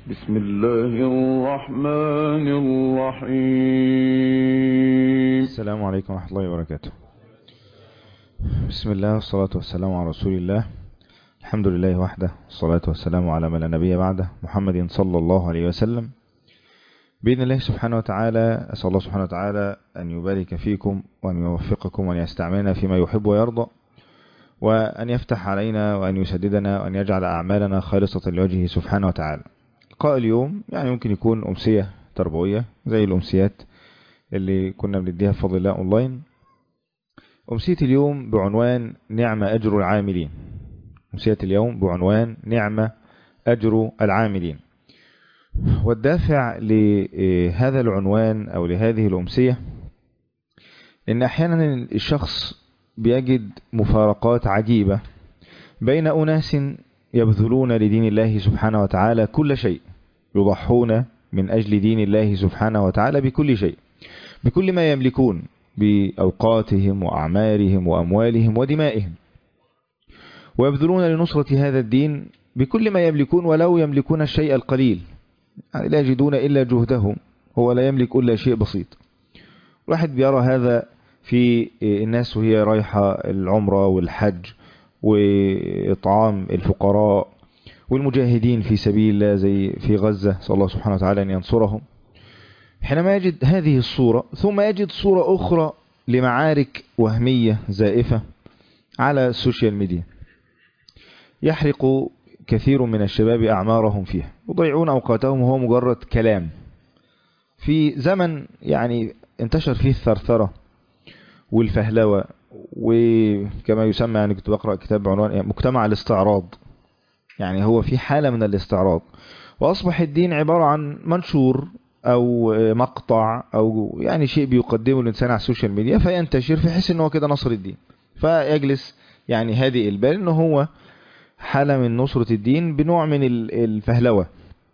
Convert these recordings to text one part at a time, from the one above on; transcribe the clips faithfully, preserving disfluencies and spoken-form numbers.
بسم الله الرحمن الرحيم. السلام عليكم ورحمة الله وبركاته. بسم الله والصلاة والسلام على رسول الله. الحمد لله وحده، والصلاة والسلام على من لا نبي بعده، محمد صلى الله عليه وسلم. بإذن الله سبحانه وتعالى أسأل الله سبحانه وتعالى أن يبارك فيكم وأن يوفقكم وأن يستعملنا فيما يحب ويرضى، وأن يفتح علينا وأن يسددنا وأن يجعل أعمالنا خالصة لوجهه سبحانه وتعالى. لقاء اليوم يعني ممكن يكون أمسية تربوية زي الأمسيات اللي كنا بنديها بفضل الله أونلاين. أمسية اليوم بعنوان نعم أجر العاملين. أمسية اليوم بعنوان نعم أجر العاملين. والدافع لهذا العنوان أو لهذه الأمسية إن أحيانا الشخص بيجد مفارقات عجيبة بين أناس يبذلون لدين الله سبحانه وتعالى كل شيء، يضحون من أجل دين الله سبحانه وتعالى بكل شيء، بكل ما يملكون، بأوقاتهم وأعمارهم وأموالهم ودمائهم، ويبذلون لنصرة هذا الدين بكل ما يملكون ولو يملكون الشيء القليل، يعني لا يجدون إلا جهدهم، هو لا يملك إلا شيء بسيط. واحد بيرى هذا في الناس وهي رايحة العمرة والحج وإطعام الفقراء والمجاهدين في سبيل الله زي في غزة، صلى الله سبحانه وتعالى أن ينصرهم. حينما يجد هذه الصورة ثم يجد صورة أخرى لمعارك وهمية زائفة على السوشيال ميديا يحرق كثير من الشباب أعمارهم فيها، يضيعون أوقاتهم وهو مجرد كلام في زمن يعني انتشر فيه الثرثرة والفهلوة، وكما يسمى، يعني كنت بقرأ كتاب بعنوان مجتمع الاستعراض، يعني هو في حالة من الاستعراض، وأصبح الدين عبارة عن منشور أو مقطع أو يعني شيء بيقدمه الإنسان على السوشيال ميديا فينتشر فيحس أنه كده نصر الدين، فيجلس يعني هادئ البال أنه هو حالة من نصرة الدين بنوع من الفهلوة،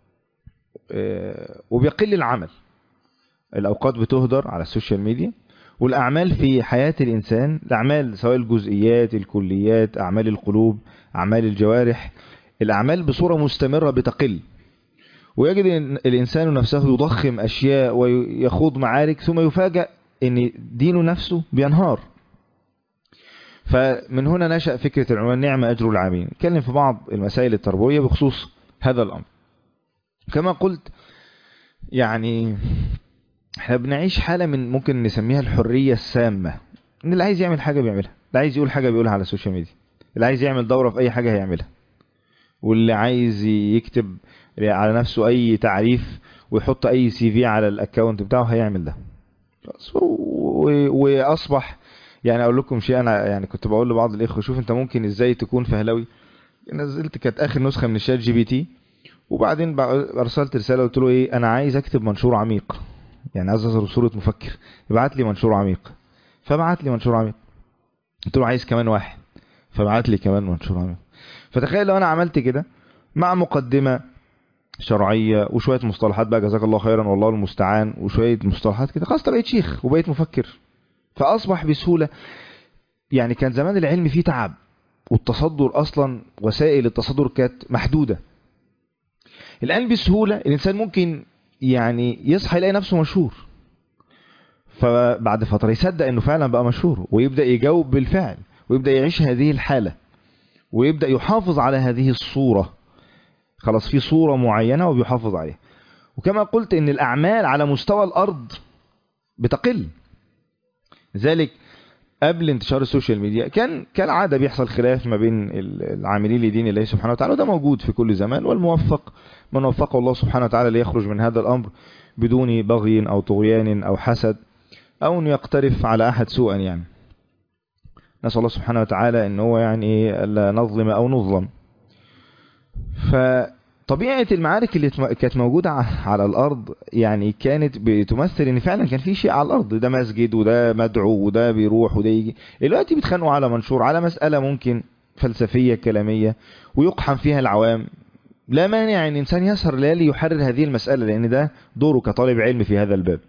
وبيقل العمل. الأوقات بتهدر على السوشيال ميديا، والأعمال في حياة الإنسان، الأعمال سواء الجزئيات، الكليات، أعمال القلوب، أعمال الجوارح، الأعمال بصورة مستمرة بتقل، ويجد أن الإنسان نفسه يضخم أشياء ويخوض معارك ثم يفاجأ أن دينه نفسه بينهار. فمن هنا نشأ فكرة العنوان نعم أجر العاملين. نتكلم في بعض المسائل التربوية بخصوص هذا الأمر. كما قلت يعني احنا بنعيش حالة من ممكن نسميها الحرية السامة، ان اللي عايز يعمل حاجة بيعملها، اللي عايز يقول حاجة بيقولها على السوشيال ميديا، اللي عايز يعمل دورة في اي حاجة هيعملها، واللي عايز يكتب على نفسه اي تعريف ويحط اي سي في على الاكاونت بتاعه هيعمل ده. واصبح يعني اقول لكم شيء، انا يعني كنت بقول لبعض الاخوة شوف انت ممكن ازاي تكون فهلوي. نزلت كانت اخر نسخة من الشات جي بي تي، وبعدين ارسلت رسالة قلت له ايه، انا عايز اكتب منشور عميق، يعني عايز اظهر صورة مفكر، ابعت لي منشور عميق. فبعت لي منشور عميق. قلت له عايز كمان واحد، فبعت لي كمان منشور عميق. فتخيل لو انا عملت كده مع مقدمة شرعية وشوية مصطلحات بقى جزاك الله خيرا والله المستعان وشوية مصطلحات كده، خلاص بقيت شيخ وبقيت مفكر. فاصبح بسهولة، يعني كان زمان العلم فيه تعب، والتصدر اصلا وسائل التصدر كانت محدودة. الان بسهولة الانسان ممكن يعني يصحى يلاقي نفسه مشهور، فبعد فترة يصدق انه فعلا بقى مشهور ويبدأ يجاوب بالفعل ويبدأ يعيش هذه الحالة ويبدأ يحافظ على هذه الصورة. خلاص في صورة معينة وبيحافظ عليها. وكما قلت ان الاعمال على مستوى الارض بتقل. لذلك قبل انتشار السوشيال ميديا كان كالعادة بيحصل خلاف ما بين العاملين لدين الله سبحانه وتعالى، وده موجود في كل زمان، والموفق من وفقه الله سبحانه وتعالى ليخرج من هذا الأمر بدون بغي أو طغيان أو حسد أو أن يقترف على أحد سوءا. يعني نسأل الله سبحانه وتعالى أن هو يعني ألا نظلم أو نظلم. فطبيعة المعارك اللي كانت موجودة على الأرض يعني كانت بتمثل أن فعلا كان في شيء على الأرض، ده مسجد وده مدعو وده بيروح وده يجي. دلوقتي بيتخانقوا على منشور، على مسألة ممكن فلسفية كلامية ويقحم فيها العوام. لا مانع أن إنسان يسهر ليالي يحرر هذه المسألة، لأن ده دوره كطالب علم في هذا الباب.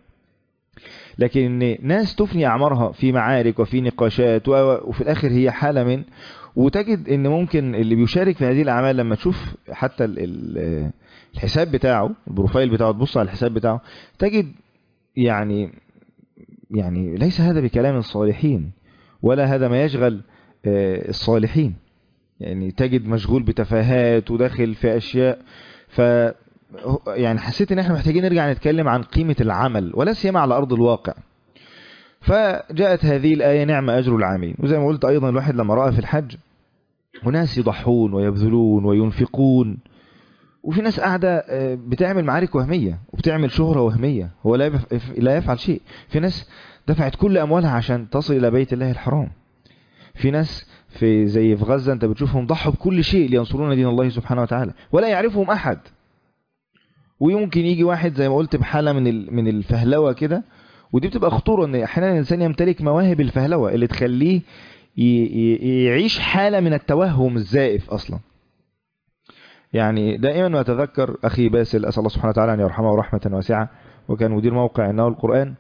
لكن إن ناس تفني أعمارها في معارك وفي نقاشات وفي الآخر هي حالة من وتجد ان ممكن اللي بيشارك في هذه الاعمال لما تشوف حتى الحساب بتاعه، البروفايل بتاعه، تبص على الحساب بتاعه تجد يعني يعني ليس هذا بكلام الصالحين، ولا هذا ما يشغل الصالحين. يعني تجد مشغول بتفاهات وداخل في اشياء. ف يعني حسيت ان احنا محتاجين نرجع نتكلم عن قيمة العمل، ولا سيما على ارض الواقع. فجاءت هذه الآية نعم أجر العاملين. وزي ما قلت أيضا الواحد لما رأى في الحج وناس يضحون ويبذلون وينفقون، وفي ناس قاعدة بتعمل معارك وهمية وبتعمل شهرة وهمية، هو لا لا يفعل شيء. في ناس دفعت كل أموالها عشان تصل إلى بيت الله الحرام. في ناس في زي في غزة أنت بتشوفهم ضحوا بكل شيء لينصرون دين الله سبحانه وتعالى، ولا يعرفهم أحد. ويمكن يجي واحد زي ما قلت بحالة من من الفهلوة كده، ودي بتبقى خطورة ان احيانا الانسان يمتلك مواهب الفهلوة اللي تخليه يعيش حالة من التوهم الزائف اصلا. يعني دائما ما اتذكر اخي باسل، اسال الله سبحانه وتعالى ان يرحمه رحمة واسعة، وكان مدير موقع انه القرآن،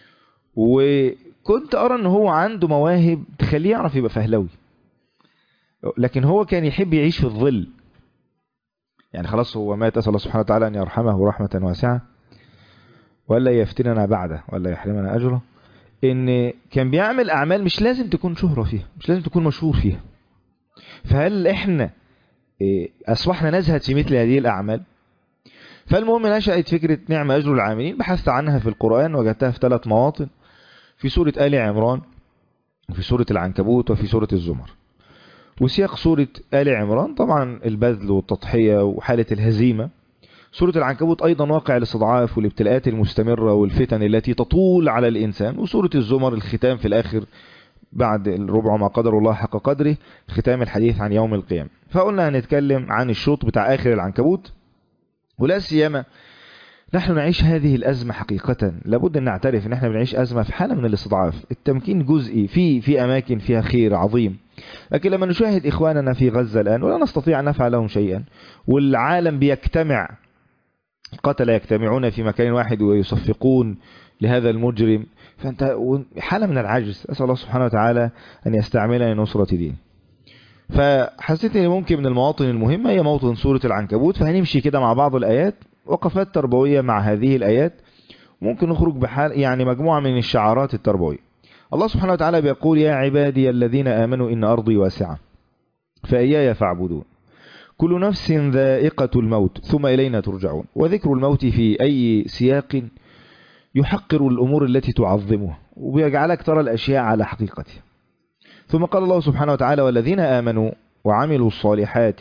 وكنت ارى ان هو عنده مواهب تخليه يعرف يبقى فهلوي، لكن هو كان يحب يعيش في الظل. يعني خلاص هو مات، اسال الله سبحانه وتعالى ان يرحمه رحمة واسعة ولا يفتننا بعده ولا يحرمنا أجره. إن كان بيعمل أعمال مش لازم تكون شهرة فيها، مش لازم تكون مشهور فيها. فهل إحنا أصبحنا نزهد في مثل هذه الأعمال؟ فالمهم نشأت فكرة نعم أجر العاملين. بحثت عنها في القرآن، وجدتها في ثلاث مواطن: في سورة آل عمران، وفي سورة العنكبوت، وفي سورة الزمر. وسياق سورة آل عمران طبعا البذل والتضحية وحالة الهزيمة. سورة العنكبوت أيضا واقع الاستضعاف والابتلاءات المستمرة والفتن التي تطول على الإنسان. وسورة الزمر الختام في الآخر بعد الربع ما قدر الله حق قدره، ختام الحديث عن يوم القيامة. فقلنا هنتكلم عن الشوط بتاع آخر العنكبوت. ولا سيما نحن نعيش هذه الأزمة حقيقة، لابد أن نعترف أن احنا بنعيش أزمة في حالة من الاستضعاف. التمكين جزئي في في أماكن فيها خير عظيم، لكن لما نشاهد إخواننا في غزة الآن ولا نستطيع أن نفعل لهم شيئا، والعالم بيجتمع، قتل يجتمعون في مكان واحد ويصفقون لهذا المجرم، فأنت حالة من العجز. أسأل الله سبحانه وتعالى أن يستعملنا لنصرة دين. فحسيت أن ممكن من المواطن المهمة هي موطن سورة العنكبوت. فهنمشي كده مع بعض الآيات، وقفات تربوية مع هذه الآيات، ممكن نخرج بحال يعني مجموعة من الشعارات التربوية. الله سبحانه وتعالى بيقول: يا عبادي الذين آمنوا إن أرضي واسعة فإياي فاعبدون، كل نفس ذائقة الموت ثم إلينا ترجعون. وذكر الموت في أي سياق يحقر الأمور التي تعظمها وبيجعلك ترى الأشياء على حقيقتها. ثم قال الله سبحانه وتعالى: والذين آمنوا وعملوا الصالحات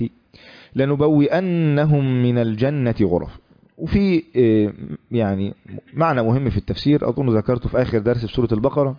لنبوئنهم من الجنة غرف. وفي يعني معنى مهم في التفسير أظن ذكرته في آخر درس في سورة البقرة،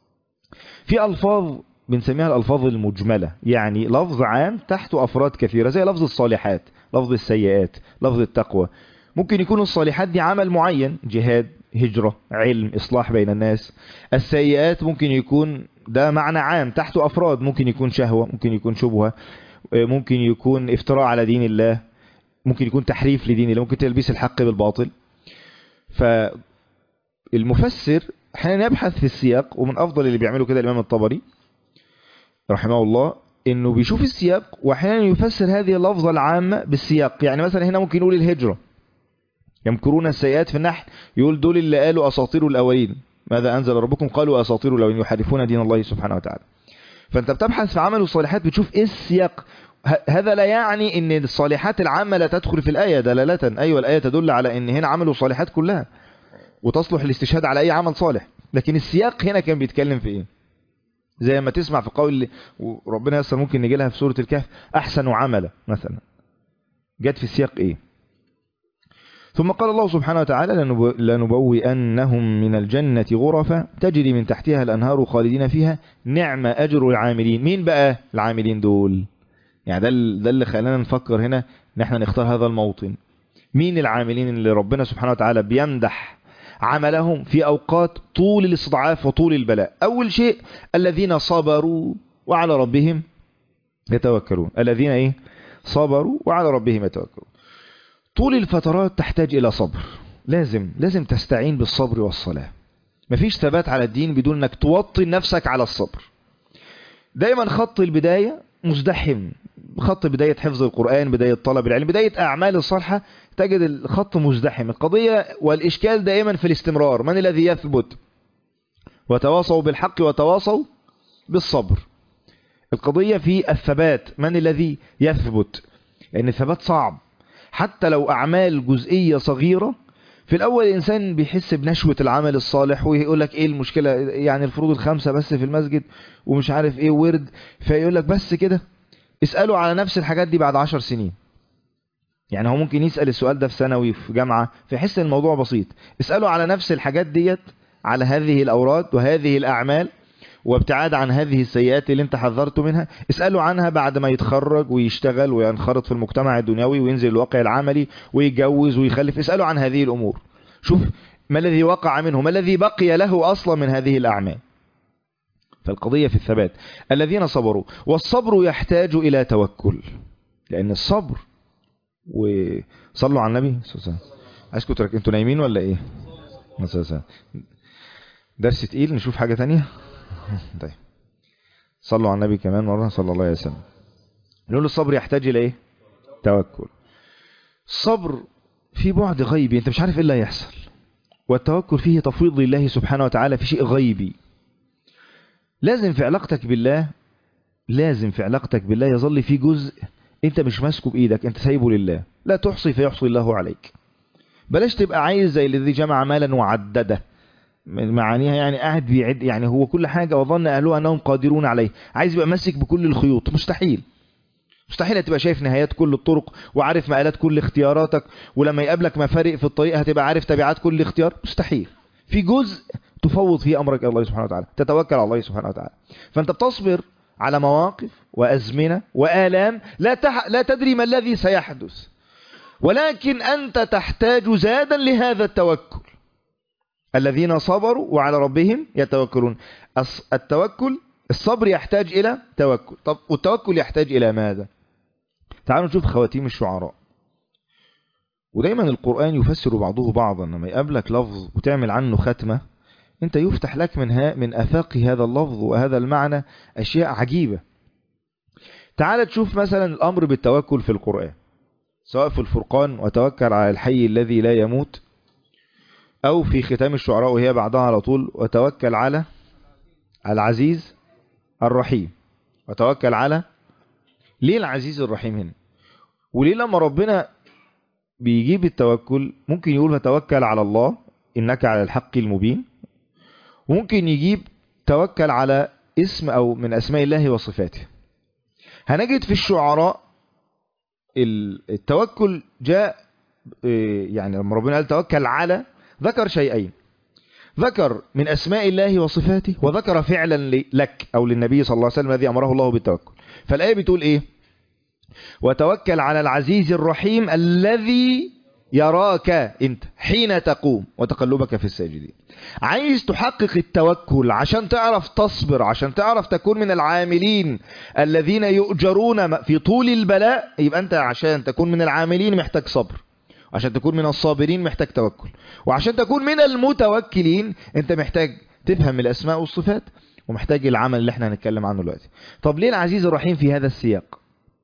في ألفاظ بنسميها الألفاظ المجملة، يعني لفظ عام تحته أفراد كثيرة، زي لفظ الصالحات، لفظ السيئات، لفظ التقوى. ممكن يكون الصالحات دي عمل معين، جهاد، هجرة، علم، إصلاح بين الناس. السيئات ممكن يكون ده معنى عام تحته أفراد، ممكن يكون شهوة، ممكن يكون شبهة، ممكن يكون افتراء على دين الله، ممكن يكون تحريف لدين الله، ممكن تلبيس الحق بالباطل. فالمفسر احيانا يبحث في السياق، ومن أفضل اللي بيعمله كده الإمام الطبري رحمه الله، انه بيشوف السياق واحيانا يفسر هذه اللفظة العامة بالسياق. يعني مثلا هنا ممكن يقول الهجرة، يمكرون السيئات في النحل، يقول دول اللي قالوا أساطير الأولين، ماذا أنزل ربكم؟ قالوا أساطير الأولين يحرفون دين الله سبحانه وتعالى. فأنت بتبحث في عمل الصالحات بتشوف إيه السياق. هذا لا يعني ان الصالحات العامة لا تدخل في الآية دلالة، أيوة الآية تدل على ان هنا عملوا الصالحات كلها وتصلح الاستشهاد على أي عمل صالح، لكن السياق هنا كان بيتكلم في إيه؟ زي ما تسمع في قول ربنا يسر، ممكن نجي لها في سورة الكهف: أحسن عملا مثلا، جت في السياق إيه؟ ثم قال الله سبحانه وتعالى: لنبوئنهم من الجنة غرفا تجري من تحتها الأنهار خالدين فيها نعم أجر العاملين. مين بقى العاملين دول؟ يعني ده ده اللي خلانا نفكر هنا ان احنا نختار هذا الموطن. مين العاملين اللي ربنا سبحانه وتعالى بيمدح عملهم في أوقات طول الاستضعاف وطول البلاء؟ أول شيء الذين صبروا وعلى ربهم يتوكلون. الذين إيه؟ صبروا وعلى ربهم يتوكلون. طول الفترات تحتاج إلى صبر، لازم لازم تستعين بالصبر والصلاة. مفيش ثبات على الدين بدون أنك توطن نفسك على الصبر. دايما خط البداية مزدحم، خط بداية حفظ القرآن، بداية طلب العلم، بداية أعمال الصالحة، تجد الخط مزدحم. القضية والإشكال دائما في الاستمرار. من الذي يثبت؟ وتواصوا بالحق وتواصوا بالصبر. القضية في الثبات، من الذي يثبت؟ لأن الثبات صعب، حتى لو أعمال جزئية صغيرة. في الأول الإنسان بيحس بنشوة العمل الصالح ويقول لك إيه المشكلة، يعني الفروض الخمسة بس في المسجد ومش عارف إيه ورد، فيقول لك بس كده. اسألوا على نفس الحاجات دي بعد عشر سنين. يعني هو ممكن يسأل السؤال ده في ثانوي في جامعة فيحس ان الموضوع بسيط. اسألوا على نفس الحاجات ديت، على هذه الأوراد وهذه الأعمال وابتعاد عن هذه السيئات اللي انت حذرت منها، اسألوا عنها بعد ما يتخرج ويشتغل وينخرط في المجتمع الدنيوي وينزل الواقع العملي ويتجوز ويخلف. اسألوا عن هذه الأمور، شوف ما الذي وقع منه، ما الذي بقي له أصلا من هذه الأعمال. فالقضية في الثبات. الذين صبروا، والصبر يحتاج إلى توكل، لأن الصبر. وصلوا على النبي صلى الله عليه وسلم. عايزكم ترك انتوا نايمين ولا ايه؟ درس تقيل، نشوف حاجة تانية. طيب صلوا على النبي كمان مرة صلى الله عليه وسلم. نقول الصبر يحتاج إلى ايه؟ توكل. الصبر في بعد غيبي، انت مش عارف ايه اللي هيحصل، والتوكل فيه تفويض لله سبحانه وتعالى في شيء غيبي. لازم في علاقتك بالله، لازم في علاقتك بالله يظل في جزء انت مش ماسكه بايدك، انت سايبه لله. لا تحصي فيحصي الله عليك. بلاش تبقى عايز زي الذي جمع مالا وعدده، معانيها يعني قاعد بيعد، يعني هو كل حاجة وظن اهلها انهم قادرون عليه، عايز يبقى ماسك بكل الخيوط. مستحيل، مستحيل هتبقى شايف نهايات كل الطرق وعارف مآلات كل اختياراتك، ولما يقابلك مفارق في الطريق هتبقى عارف تبعات كل اختيار. مستحيل. في جزء تفوض فيه امرك الى الله سبحانه وتعالى، تتوكل على الله سبحانه وتعالى. فانت بتصبر على مواقف وأزمنة وآلام لا, تح... لا تدري ما الذي سيحدث، ولكن أنت تحتاج زادا لهذا التوكل. الذين صبروا وعلى ربهم يتوكلون. التوكل، الصبر يحتاج إلى توكل. طب والتوكل يحتاج إلى ماذا؟ تعالوا نشوف خواتيم الشعراء. ودايما القرآن يفسر بعضه بعضا. لما يقابلك لفظ وتعمل عنه ختمة، انت يفتح لك منها من آفاق هذا اللفظ وهذا المعنى أشياء عجيبة. تعال تشوف مثلا الأمر بالتوكل في القرآن، سواء في الفرقان وتوكل على الحي الذي لا يموت، أو في ختام الشعراء وهي بعدها على طول وتوكل على العزيز الرحيم. وتوكل على، ليه العزيز الرحيم هنا؟ وليه لما ربنا بيجيب التوكل ممكن يقول فتوكل على الله إنك على الحق المبين، وممكن يجيب توكل على اسم أو من أسماء الله وصفاته. هنجد في الشعراء التوكل جاء، يعني لما ربنا قال توكل على، ذكر شيئين، ذكر من أسماء الله وصفاته، وذكر فعلا لك أو للنبي صلى الله عليه وسلم الذي أمره الله بالتوكل. فالآية بتقول إيه؟ وتوكل على العزيز الرحيم الذي يراك انت حين تقوم وتقلبك في الساجدين. عايز تحقق التوكل عشان تعرف تصبر، عشان تعرف تكون من العاملين الذين يؤجرون في طول البلاء، يبقى انت عشان تكون من العاملين محتاج صبر، عشان تكون من الصابرين محتاج توكل، وعشان تكون من المتوكلين انت محتاج تفهم الاسماء والصفات، ومحتاج العمل اللي احنا هنتكلم عنه دلوقتي. طب ليه العزيز الرحيم في هذا السياق؟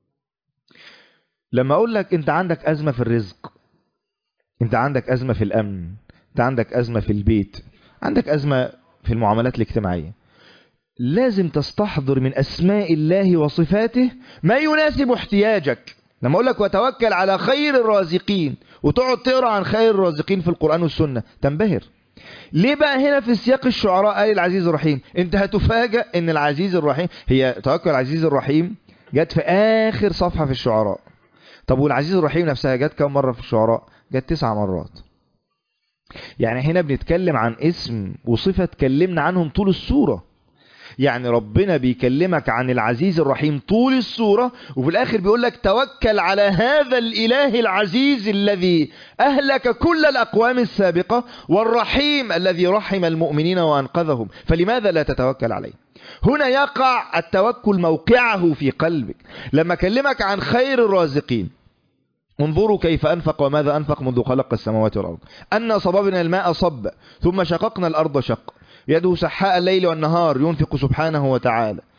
لما اقول لك انت عندك ازمة في الرزق، انت عندك ازمة في الامن، انت عندك ازمة في البيت، عندك ازمة في المعاملات الاجتماعية، لازم تستحضر من اسماء الله وصفاته ما يناسب احتياجك. لما اقول لك وتوكل على خير الرازقين، وتقعد تقرا عن خير الرازقين في القرآن والسنة، تنبهر. ليه بقى هنا في سياق الشعراء قال العزيز الرحيم؟ انت هتفاجأ ان العزيز الرحيم، هي توكل العزيز الرحيم جت في اخر صفحة في الشعراء. طب والعزيز الرحيم نفسها جت كم مرة في الشعراء؟ جت تسع مرات. يعني هنا بنتكلم عن اسم وصفة تكلمنا عنهم طول السورة. يعني ربنا بيكلمك عن العزيز الرحيم طول السورة، وفي الآخر بيقول لك توكل على هذا الإله العزيز الذي أهلك كل الأقوام السابقة، والرحيم الذي رحم المؤمنين وأنقذهم، فلماذا لا تتوكل عليه؟ هنا يقع التوكل موقعه في قلبك. لما كلمك عن خير الرازقين، انظروا كيف أنفق وماذا أنفق منذ خلق السماوات والأرض، أن صببنا الماء صب ثم شققنا الأرض شق، يده سحاء الليل والنهار ينفق سبحانه وتعالى.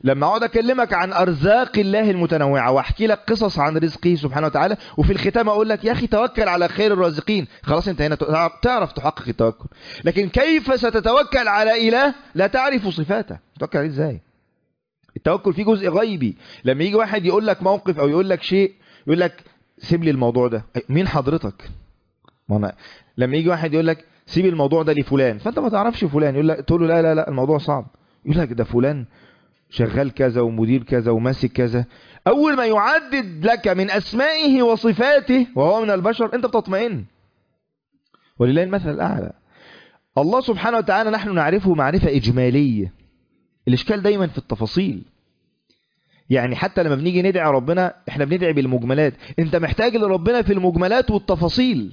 لما اقعد اكلمك عن ارزاق الله المتنوعة واحكي لك قصص عن رزقه سبحانه وتعالى، وفي الختام اقول لك يا اخي توكل على خير الرازقين، خلاص انت هنا تعرف تحقق التوكل. لكن كيف ستتوكل على اله لا تعرف صفاته؟ تتوكل عليه ازاي؟ التوكل فيه جزء غيبي. لما يجي واحد يقول لك موقف او يقول لك شيء، يقول لك سيب لي الموضوع ده، مين حضرتك؟ ما أنا لما يجي واحد يقول لك سيب الموضوع ده لفلان، فانت ما تعرفش فلان، يقول لك تقول له لا لا لا الموضوع صعب، يقول لك ده فلان شغال كذا ومدير كذا وماسك كذا. اول ما يعدد لك من اسمائه وصفاته وهو من البشر انت بتطمئن. ولله المثل الاعلى. الله سبحانه وتعالى نحن نعرفه معرفة اجمالية، الاشكال دايما في التفاصيل. يعني حتى لما بنيجي ندعي ربنا احنا بندعي بالمجملات، انت محتاج لربنا في المجملات والتفاصيل.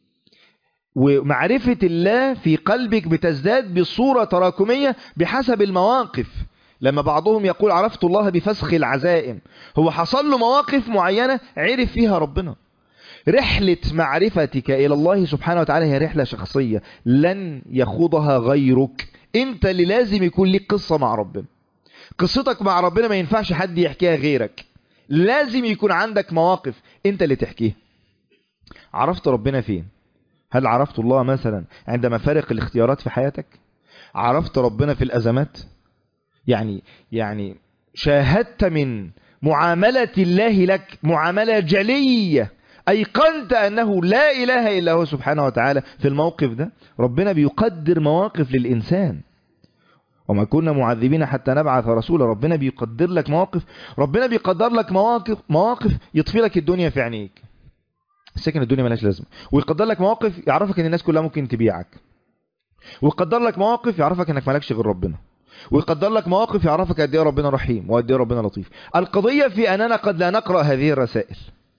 ومعرفة الله في قلبك بتزداد بصورة تراكمية بحسب المواقف. لما بعضهم يقول عرفت الله بفسخ العزائم، هو حصل له مواقف معينة عرف فيها ربنا. رحلة معرفتك إلى الله سبحانه وتعالى هي رحلة شخصية لن يخوضها غيرك، انت اللي لازم يكون لك قصة مع ربنا. قصتك مع ربنا ما ينفعش حد يحكيها غيرك، لازم يكون عندك مواقف انت اللي تحكيها. عرفت ربنا فين؟ هل عرفت الله مثلا عند مفارق الاختيارات في حياتك؟ عرفت ربنا في الأزمات؟ يعني يعني شاهدت من معاملة الله لك معاملة جلية، أيقنت أنه لا إله إلا هو سبحانه وتعالى. في الموقف ده ربنا بيقدر مواقف للإنسان، وما كنا معذبين حتى نبعث رسولا. ربنا بيقدر لك مواقف، ربنا بيقدر لك مواقف مواقف يطفي لك الدنيا في عينيك، سكن الدنيا ملاش لازمه. ويقدر لك مواقف يعرفك ان الناس كلها ممكن تبيعك، ويقدر لك مواقف يعرفك انك مالكش غير ربنا، ويقدر لك مواقف يعرفك قد ايه ربنا رحيم وقد ايه ربنا لطيف. القضيه في اننا قد لا نقرا هذه الرسائل.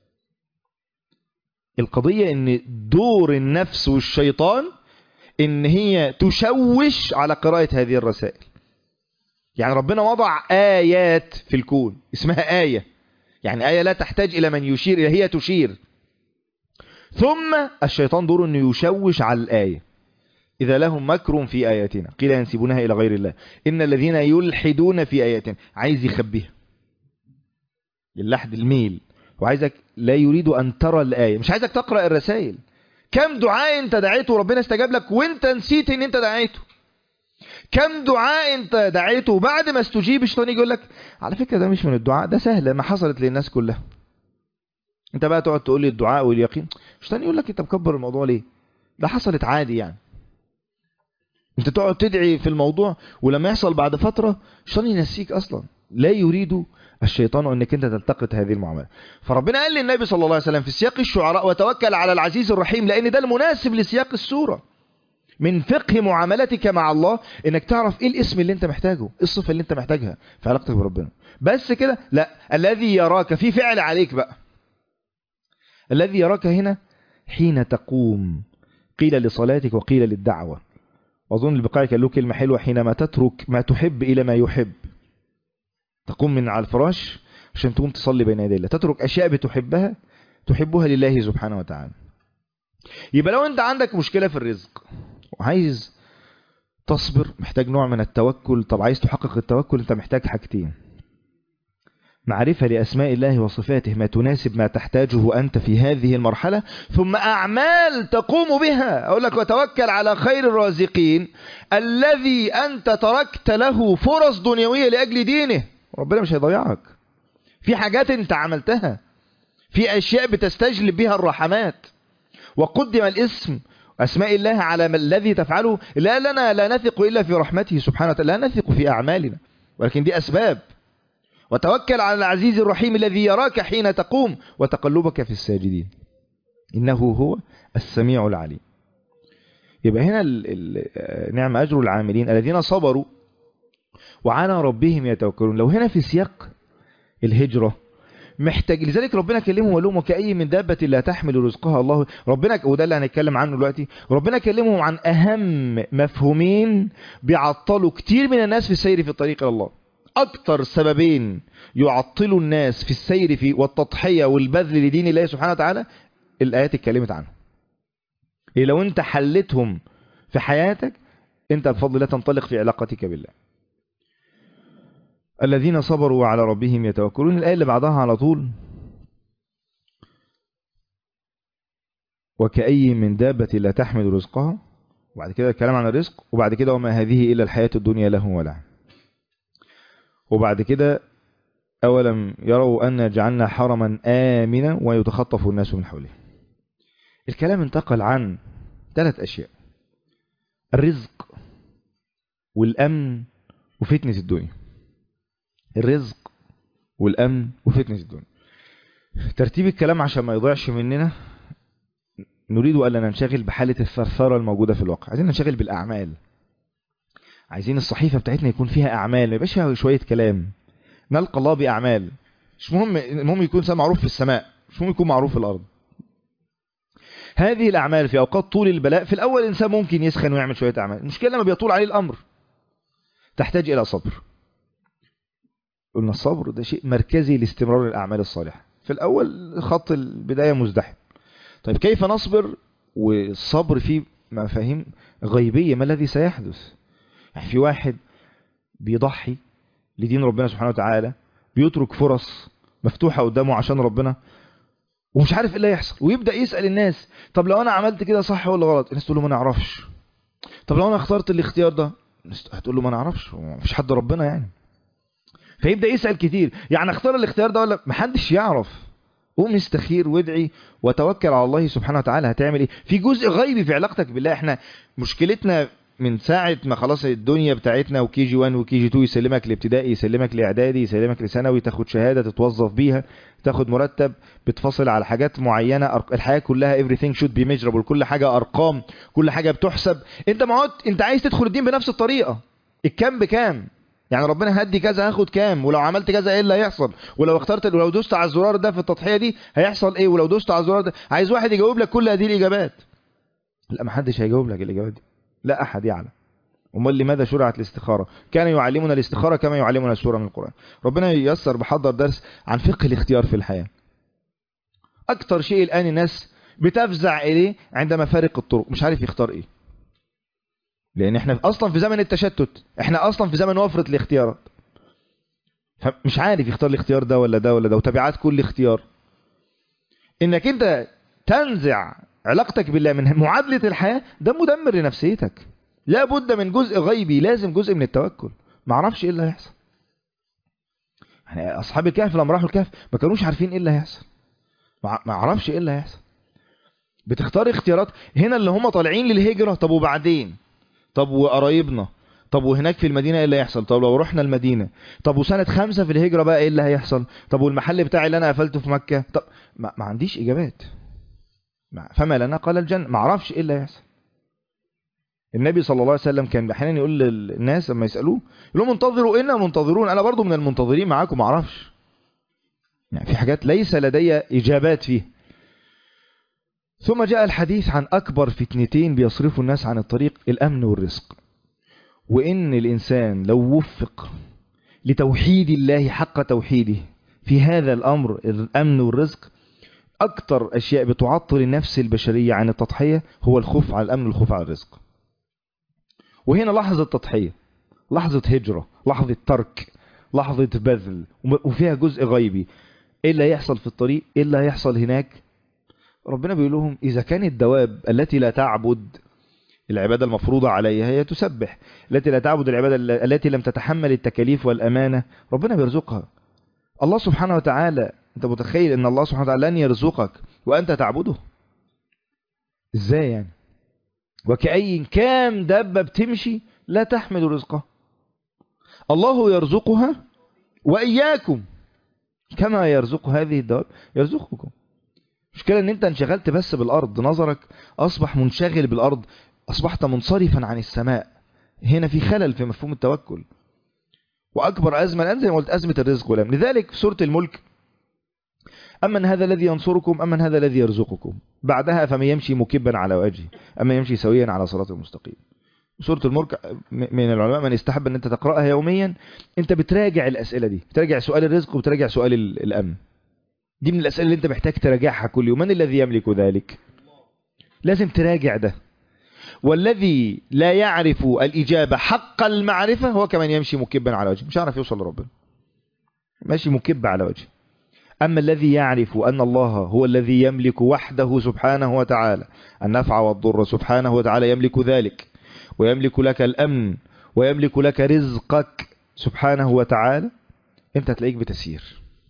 القضيه ان دور النفس والشيطان ان هي تشوش على قراءه هذه الرسائل. يعني ربنا وضع ايات في الكون اسمها ايه، يعني ايه لا تحتاج الى من يشير، الى هي تشير. ثم الشيطان دوره انه يشوش على الآية. إذا لهم مكر في آياتنا قيل ينسبونها إلى غير الله إن الذين يلحدون في آياتنا، عايز يخبيها اللحد الميل، وعايزك لا يريد أن ترى الآية، مش عايزك تقرأ الرسائل. كم دعاء انت دعيته وربنا استجاب لك وانت نسيت ان انت دعيته؟ كم دعاء انت دعيته وبعد ما استجيب الشيطان يقول لك على فكرة ده مش من الدعاء، ده سهلة ما حصلت للناس كلها. انت بقى تقعد تقول لي الدعاء واليقين، الشيطان يقول لك انت مكبر الموضوع ليه؟ ده حصلت عادي يعني. انت تقعد تدعي في الموضوع ولما يحصل بعد فترة الشيطان ينسيك اصلا. لا يريد الشيطان انك انت تلتقط هذه المعاملة. فربنا قال للنبي صلى الله عليه وسلم في سياق الشعراء وتوكل على العزيز الرحيم، لان ده المناسب لسياق السورة. من فقه معاملتك مع الله انك تعرف ايه الاسم اللي انت محتاجه، ايه الصفة اللي انت محتاجها في علاقتك بربنا. بس كده لا، الذي يراك في فعل عليك بقى. الذي يراك هنا حين تقوم، قيل لصلاتك وقيل للدعوة. وأظن البقاء كان له كلمة حلوة، حينما تترك ما تحب إلى ما يحب. تقوم من على الفراش عشان تقوم تصلي بين يدي الله، تترك أشياء بتحبها تحبها لله سبحانه وتعالى. يبقى لو أنت عندك مشكلة في الرزق وعايز تصبر، محتاج نوع من التوكل. طب عايز تحقق التوكل أنت محتاج حاجتين: معرفة لأسماء الله وصفاته ما تناسب ما تحتاجه أنت في هذه المرحلة، ثم أعمال تقوم بها. أقول لك وتوكل على خير الرازقين الذي أنت تركت له فرص دنيوية لأجل دينه. ربنا مش هيضيعك في حاجات أنت عملتها، في أشياء بتستجلب بها الرحمات. وقدم الاسم أسماء الله على الذي تفعله. لا لنا لا نثق إلا في رحمته سبحانه وتعالى، لا نثق في أعمالنا، ولكن دي أسباب. وتوكل على العزيز الرحيم الذي يراك حين تقوم وتقلبك في الساجدين إنه هو السميع العليم. يبقى هنا ال ال نعم أجر العاملين الذين صبروا وعلى ربهم يتوكلون. لو هنا في سياق الهجرة محتاج، لذلك ربنا كلمهم وقال لهم وكأي من دابة لا تحمل رزقها الله. ربنا وده اللي هنتكلم عنه دلوقتي. ربنا كلمهم عن أهم مفهومين بيعطلوا كتير من الناس في السير في الطريق إلى الله. أكتر سببين يعطلوا الناس في السير في والتضحية والبذل لدين الله سبحانه وتعالى الآيات اتكلمت عنه. إيه لو أنت حلتهم في حياتك أنت بفضل الله تنطلق في علاقتك بالله. الذين صبروا وعلى ربهم يتوكلون. الآية اللي بعدها على طول: وكأي من دابة لا تحمل رزقها. وبعد كده الكلام عن الرزق، وبعد كده: وما هذه إلا الحياة الدنيا لهو ولعب. وبعد كده: أولم يروا أن جعلنا حرما آمنا ويتخطف الناس من حوله. الكلام انتقل عن ثلاث أشياء: الرزق والأمن وفتنة الدنيا. الرزق والأمن وفتنة الدنيا. ترتيب الكلام عشان ما يضيعش مننا، نريد أن ننشغل بحالة الثرثرة الموجودة في الواقع. عايزين ننشغل بالأعمال، عايزين الصحيفة بتاعتنا يكون فيها أعمال، ما يبقاش فيها شوية كلام. نلقى الله بأعمال. مش مهم المهم يكون معروف في السماء، مش مهم يكون معروف في الأرض. هذه الأعمال في أوقات طول البلاء، في الأول الإنسان ممكن يسخن ويعمل شوية أعمال. المشكلة لما بيطول عليه الأمر تحتاج إلى صبر. قلنا الصبر ده شيء مركزي لاستمرار الأعمال الصالحة. في الأول خط البداية مزدحم. طيب كيف نصبر والصبر فيه مفاهيم غيبية؟ ما الذي سيحدث؟ يعني في واحد بيضحي لدين ربنا سبحانه وتعالى، بيترك فرص مفتوحة قدامه عشان ربنا، ومش عارف ايه اللي هيحصل، ويبدأ يسأل الناس: طب لو انا عملت كده صح ولا غلط؟ الناس تقول له: ما نعرفش. طب لو انا اخترت الاختيار ده؟ هتقول له: ما نعرفش، مفيش حد ربنا يعني. فيبدأ يسأل كتير: يعني اختار الاختيار ده ولا؟ محدش يعرف. قوم استخير وادعي وتوكل على الله سبحانه وتعالى. هتعمل ايه؟ في جزء غيبي في علاقتك بالله. احنا مشكلتنا من ساعة ما خلاص الدنيا بتاعتنا وكي جي واحد وكي جي اتنين يسلمك لابتدائي، يسلمك لاعدادي، يسلمك لثانوي، تاخد شهادة تتوظف بيها، تاخد مرتب، بتفصل على حاجات معينة. الحياة كلها everything should be measurable، كل حاجة ارقام، كل حاجة بتحسب. انت ما عدت انت عايز تدخل الدين بنفس الطريقة. الكام بكام؟ يعني ربنا هدي كذا هاخد كام، ولو عملت كذا ايه اللي هيحصل، ولو اخترت ولو دوست على الزرار ده في التضحية دي هيحصل ايه، ولو دوست على الزرار ده. عايز واحد يجاوب لك كل هذه الاجابات. لا، ما حدش هيجاوب لك الاجابات دي، لا احد يعلم. امال لماذا شرعت الاستخارة؟ كان يعلمنا الاستخارة كما يعلمنا السورة من القرآن. ربنا ييسر بحضر درس عن فقه الاختيار في الحياة. اكتر شيء الان الناس بتفزع اليه عندما فارق الطرق، مش عارف يختار ايه. لان احنا اصلا في زمن التشتت، احنا اصلا في زمن وفرة الاختيارات. مش عارف يختار الاختيار ده ولا ده ولا ده، وتبعات كل اختيار. انك انت تنزع علاقتك بالله من معادلة الحياة، ده مدمر لنفسيتك. لا بد من جزء غيبي، لازم جزء من التوكل. ما عرفش ايه اللي هيحصل. يعني اصحاب الكهف لما راحوا الكهف ما كانوش عارفين ايه اللي هيحصل. ما عرفش ايه اللي هيحصل. بتختار اختيارات. هنا اللي هم طالعين للهجرة، طب وبعدين؟ طب وقرايبنا؟ طب وهناك في المدينة ايه اللي هيحصل؟ طب لو رحنا المدينة؟ طب وسنة خمسة في الهجرة بقى ايه اللي هيحصل؟ طب والمحل بتاعي اللي انا قفلته في مكة؟ طب ما, ما عنديش اجابات. فما لنا قال الجنة. ما عرفش ايه اللي هيحصل. النبي صلى الله عليه وسلم كان احيانا يقول للناس لما يسألوه، يقول لهم: انتظروا إنا منتظرون، انا برضو من المنتظرين معاكم. ما عرفش. يعني في حاجات ليس لدي اجابات فيها. ثم جاء الحديث عن اكبر فتنتين بيصرفوا الناس عن الطريق: الامن والرزق. وان الانسان لو وفق لتوحيد الله حق توحيده في هذا الامر، الامن والرزق، اكتر اشياء بتعطل النفس البشرية عن التضحية هو الخوف على الامن والخوف على الرزق. وهنا لحظة تضحية، لحظة هجرة، لحظة ترك، لحظة بذل، وفيها جزء غيبي. ايه اللي هيحصل في الطريق؟ ايه اللي هيحصل هناك؟ ربنا بيقول لهم: اذا كانت الدواب التي لا تعبد العبادة المفروضة عليها، هي تسبح، التي لا تعبد العبادة التي لم تتحمل التكاليف والأمانة، ربنا بيرزقها. الله سبحانه وتعالى، انت متخيل ان الله سبحانه وتعالى لن يرزقك وانت تعبده؟ ازاي يعني؟ وكأي كام دابة بتمشي لا تحمل رزقها، الله يرزقها وإياكم كما يرزق هذه الدواب يرزقكم. مشكلة ان انت انشغلت بس بالارض، نظرك اصبح منشغل بالارض، اصبحت منصرفا عن السماء. هنا في خلل في مفهوم التوكل. واكبر ازمة الان زي ما قلت ازمة الرزق والامن. لذلك في سورة الملك: أمن هذا الذي ينصركم أمن هذا الذي يرزقكم. بعدها: فمن يمشي مكبا على وجهه أما يمشي سويا على صراط المستقيم. سورة الملك من العلماء من يستحب أن أنت تقرأها يوميا. أنت بتراجع الأسئلة دي، بتراجع سؤال الرزق وبتراجع سؤال الأمن. دي من الأسئلة اللي أنت محتاج تراجعها كل يوم. من الذي يملك ذلك؟ لازم تراجع ده. والذي لا يعرف الإجابة حق المعرفة هو كمان يمشي مكبا على وجهه، مش عارف يوصل لربنا. ماشي مكب على وجهه. أما الذي يعرف أن الله هو الذي يملك وحده سبحانه وتعالى النفع والضر، سبحانه وتعالى يملك ذلك، ويملك لك الأمن، ويملك لك رزقك سبحانه وتعالى، انت هتلاقيك بتسير.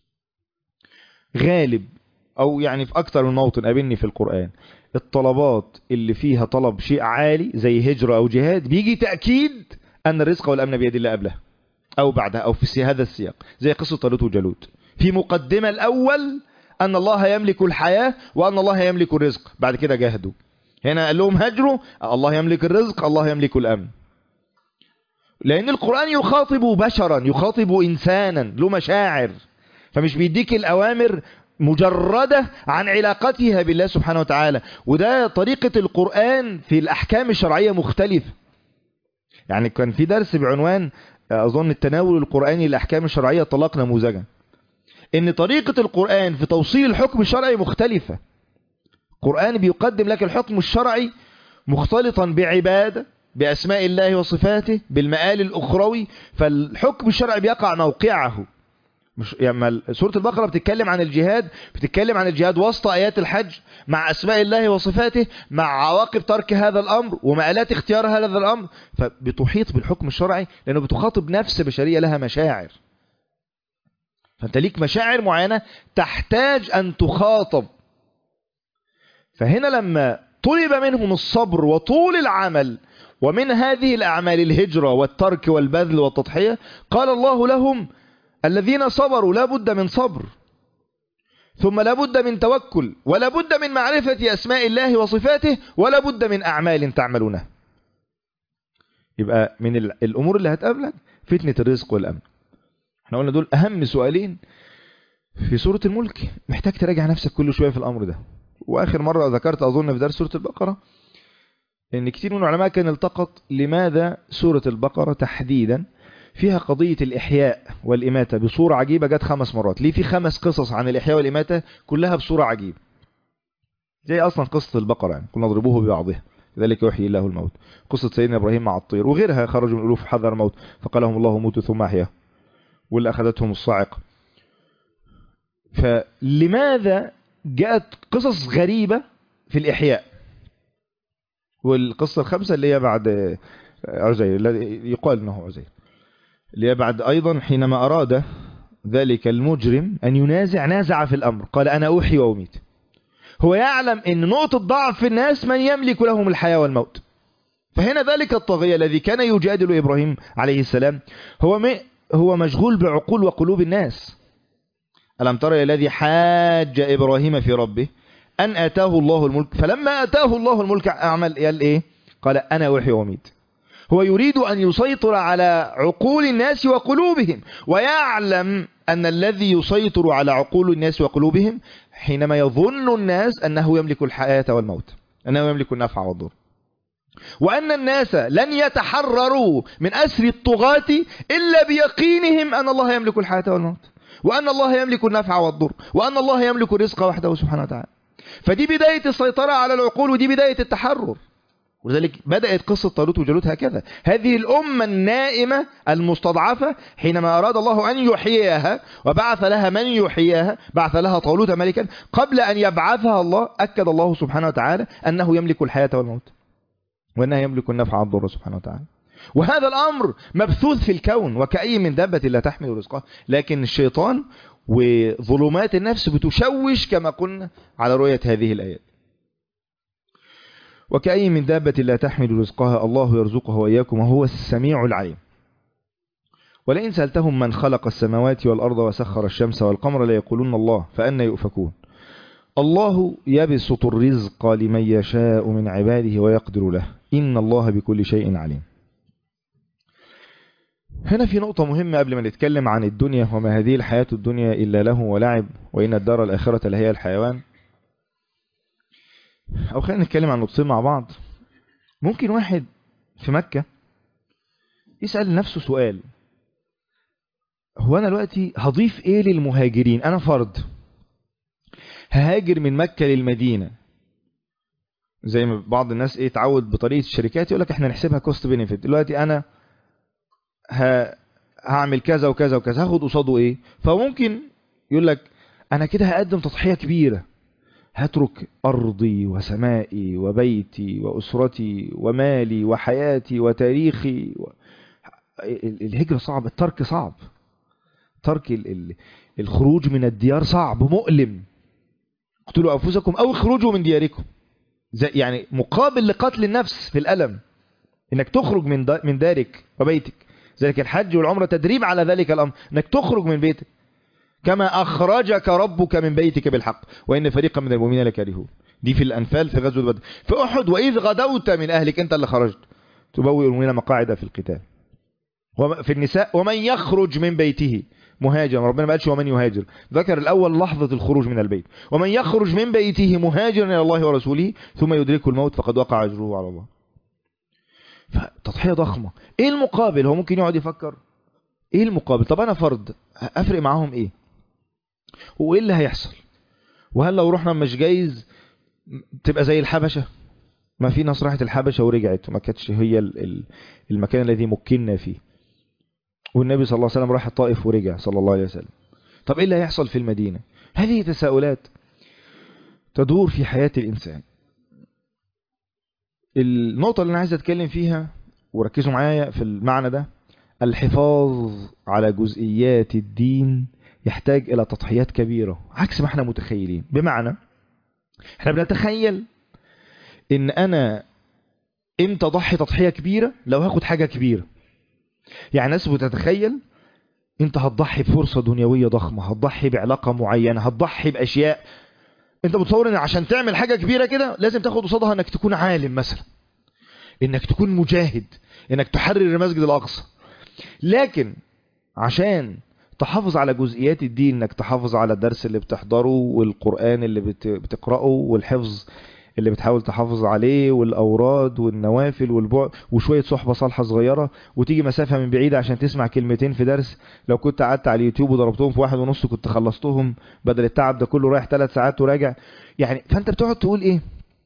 غالب او يعني في اكتر من موطن قابلني في القرآن الطلبات اللي فيها طلب شيء عالي زي هجرة او جهاد بيجي تأكيد ان الرزق والامن بيد الله قبلها او بعدها او في هذا السياق، زي قصة طالوت وجالوت. في مقدمة الاول ان الله يملك الحياة وان الله يملك الرزق، بعد كده جاهدوا. هنا قال لهم هجروا، الله يملك الرزق، الله يملك الامن. لأن القرآن يخاطب بشرا، يخاطب إنسانا له مشاعر، فمش بيديك الأوامر مجردة عن علاقتها بالله سبحانه وتعالى. وده طريقة القرآن في الأحكام الشرعية مختلفة. يعني كان في درس بعنوان أظن التناول القرآني للأحكام الشرعية طلاق نموذجا، إن طريقة القرآن في توصيل الحكم الشرعي مختلفة. القرآن بيقدم لك الحكم الشرعي مختلطا بعبادة، بأسماء الله وصفاته، بالمآل الأخروي، فالحكم الشرعي بيقع موقعه. مش يعني سورة البقرة بتتكلم عن الجهاد، بتتكلم عن الجهاد وسط آيات الحج مع أسماء الله وصفاته، مع عواقب ترك هذا الأمر ومآلات اختيار هذا الأمر، فبتحيط بالحكم الشرعي لأنه بتخاطب نفس بشرية لها مشاعر. فأنت ليك مشاعر معينة تحتاج أن تخاطب. فهنا لما طلب منهم الصبر وطول العمل، ومن هذه الأعمال الهجرة والترك والبذل والتضحية، قال الله لهم الذين صبروا لا بد من صبر، ثم لا بد من توكل، ولا بد من معرفة أسماء الله وصفاته، ولا بد من أعمال تعملونها. يبقى من الأمور اللي هتقابلك فتنة الرزق والأمن. احنا قلنا دول أهم سؤالين في سورة الملك، محتاج تراجع نفسك كل شوية في الأمر ده. وآخر مرة ذكرت أظن في درس سورة البقرة إن كتير من العلماء كان التقط لماذا سورة البقرة تحديدا فيها قضية الإحياء والإماتة بصورة عجيبة، جت خمس مرات. ليه في خمس قصص عن الإحياء والإماتة كلها بصورة عجيبة، زي أصلا قصة البقرة يعني قلنا اضربوه ببعضها ذلك يحيي الله الموت، قصة سيدنا إبراهيم مع الطير وغيرها، خرجوا من الألوف حذر الموت فقالهم الله موتوا ثم أحياه، واللي أخذتهم الصاعقة. فلماذا جاءت قصص غريبة في الإحياء؟ والقصة الخامسة اللي هي بعد عزير، الذي يقال أنه عزير، اللي هي بعد أيضا حينما أراد ذلك المجرم أن ينازع نازع في الأمر، قال أنا أحيي وأميت. هو يعلم أن نقطة ضعف في الناس من يملك لهم الحياة والموت. فهنا ذلك الطاغية الذي كان يجادل إبراهيم عليه السلام هو هو مشغول بعقول وقلوب الناس. ألم ترى الذي حاج إبراهيم في ربه أن آتاه الله الملك، فلما آتاه الله الملك أعمل قال إيه؟ قال أنا أحيي وأميت. هو يريد أن يسيطر على عقول الناس وقلوبهم، ويعلم أن الذي يسيطر على عقول الناس وقلوبهم حينما يظن الناس أنه يملك الحياة والموت، أنه يملك النفع والضر، وأن الناس لن يتحرروا من أسر الطغاة إلا بيقينهم أن الله يملك الحياة والموت، وأن الله يملك النفع والضر، وأن الله يملك الرزق وحده سبحانه وتعالى. فدي بداية السيطرة على العقول، ودي بداية التحرر. ولذلك بدأت قصة طالوت وجالوت هكذا. هذه الأمة النائمة المستضعفة حينما أراد الله أن يحييها وبعث لها من يحييها، بعث لها طالوت ملكا، قبل أن يبعثها الله أكد الله سبحانه وتعالى أنه يملك الحياة والموت، وأنه يملك النفع والضر سبحانه وتعالى. وهذا الأمر مبثوث في الكون، وكأي من دابة لا تحمل رزقها، لكن الشيطان وظلمات النفس بتشوش كما قلنا على رؤية هذه الآيات. وكأي من دابة لا تحمل رزقها الله يرزقها وإياكم وهو السميع العليم. ولئن سألتهم من خلق السماوات والأرض وسخر الشمس والقمر ليقولون الله فأنى يؤفكون. الله يبسط الرزق لمن يشاء من عباده ويقدر له إن الله بكل شيء عليم. هنا في نقطة مهمة قبل ما نتكلم عن الدنيا وما هذه الحياة الدنيا إلا له ولعب وإن الدار الآخرة لهي الحيوان. أو خلينا نتكلم عن نقطتين مع بعض. ممكن واحد في مكة يسأل نفسه سؤال، هو أنا دلوقتي هضيف إيه للمهاجرين؟ أنا فرد ههاجر من مكة للمدينة، زي ما بعض الناس إيه تعود بطريقة الشركات يقول لك إحنا نحسبها كوست بينيفيت. دلوقتي أنا هعمل كذا وكذا وكذا، هاخد قصاده ايه؟ فممكن يقول لك انا كده هقدم تضحية كبيرة، هترك ارضي وسمائي وبيتي واسرتي ومالي وحياتي وتاريخي و... الهجرة صعب، الترك صعب، ترك ال... ال... الخروج من الديار صعب مؤلم. اقتلوا انفسكم او اخرجوا من دياركم، زي يعني مقابل لقتل النفس في الالم انك تخرج من دا... من دارك وبيتك. ذلك الحج والعمرة تدريب على ذلك الامر، انك تخرج من بيتك. كما اخرجك ربك من بيتك بالحق وان فريقا من المؤمنين لكارهون. دي في الانفال في غزوة بدر. في احد واذ غدوت من اهلك، انت اللي خرجت، تبوئ المؤمنين مقاعد في القتال. في النساء ومن يخرج من بيته مهاجر، ربنا ما قالش ومن يهاجر، ذكر الاول لحظة الخروج من البيت. ومن يخرج من بيته مهاجرا الى الله ورسوله ثم يدركه الموت فقد وقع اجره على الله. فتضحية ضخمة. ايه المقابل؟ هو ممكن يقعد يفكر ايه المقابل؟ طب انا فرد افرق معاهم ايه؟ وايه اللي هيحصل؟ وهل لو رحنا مش جايز تبقى زي الحبشة؟ ما في ناس راحت الحبشة ورجعت وما كانتش هي المكان الذي مكننا فيه. والنبي صلى الله عليه وسلم راح الطائف ورجع صلى الله عليه وسلم. طب ايه اللي هيحصل في المدينة؟ هذه تساؤلات تدور في حياة الإنسان. النقطة اللي أنا عايز أتكلم فيها وركزوا معايا في المعنى ده، الحفاظ على جزئيات الدين يحتاج إلى تضحيات كبيرة عكس ما احنا متخيلين. بمعنى احنا بنتخيل ان انا امتى ضحي تضحية كبيرة لو هاخد حاجة كبيرة. يعني ناس بتتخيل انت هتضحي بفرصة دنيوية ضخمة، هتضحي بعلاقة معينة، هتضحي بأشياء. انت بتصور ان عشان تعمل حاجة كبيرة كده لازم تاخد قصادها انك تكون عالم مثلا، انك تكون مجاهد، انك تحرر المسجد الأقصى. لكن عشان تحافظ على جزئيات الدين، انك تحافظ على الدرس اللي بتحضره والقرآن اللي بتقرأه والحفظ اللي بتحاول تحافظ عليه والأوراد والنوافل والبعد وشوية صحبة صالحة صغيرة، وتيجي مسافة من بعيدة عشان تسمع كلمتين في درس. لو كنت قعدت على اليوتيوب وضربتهم في واحد ونص كنت خلصتهم، بدل التعب ده كله رايح ثلاث ساعات وراجع. يعني فأنت بتقعد تقول إيه؟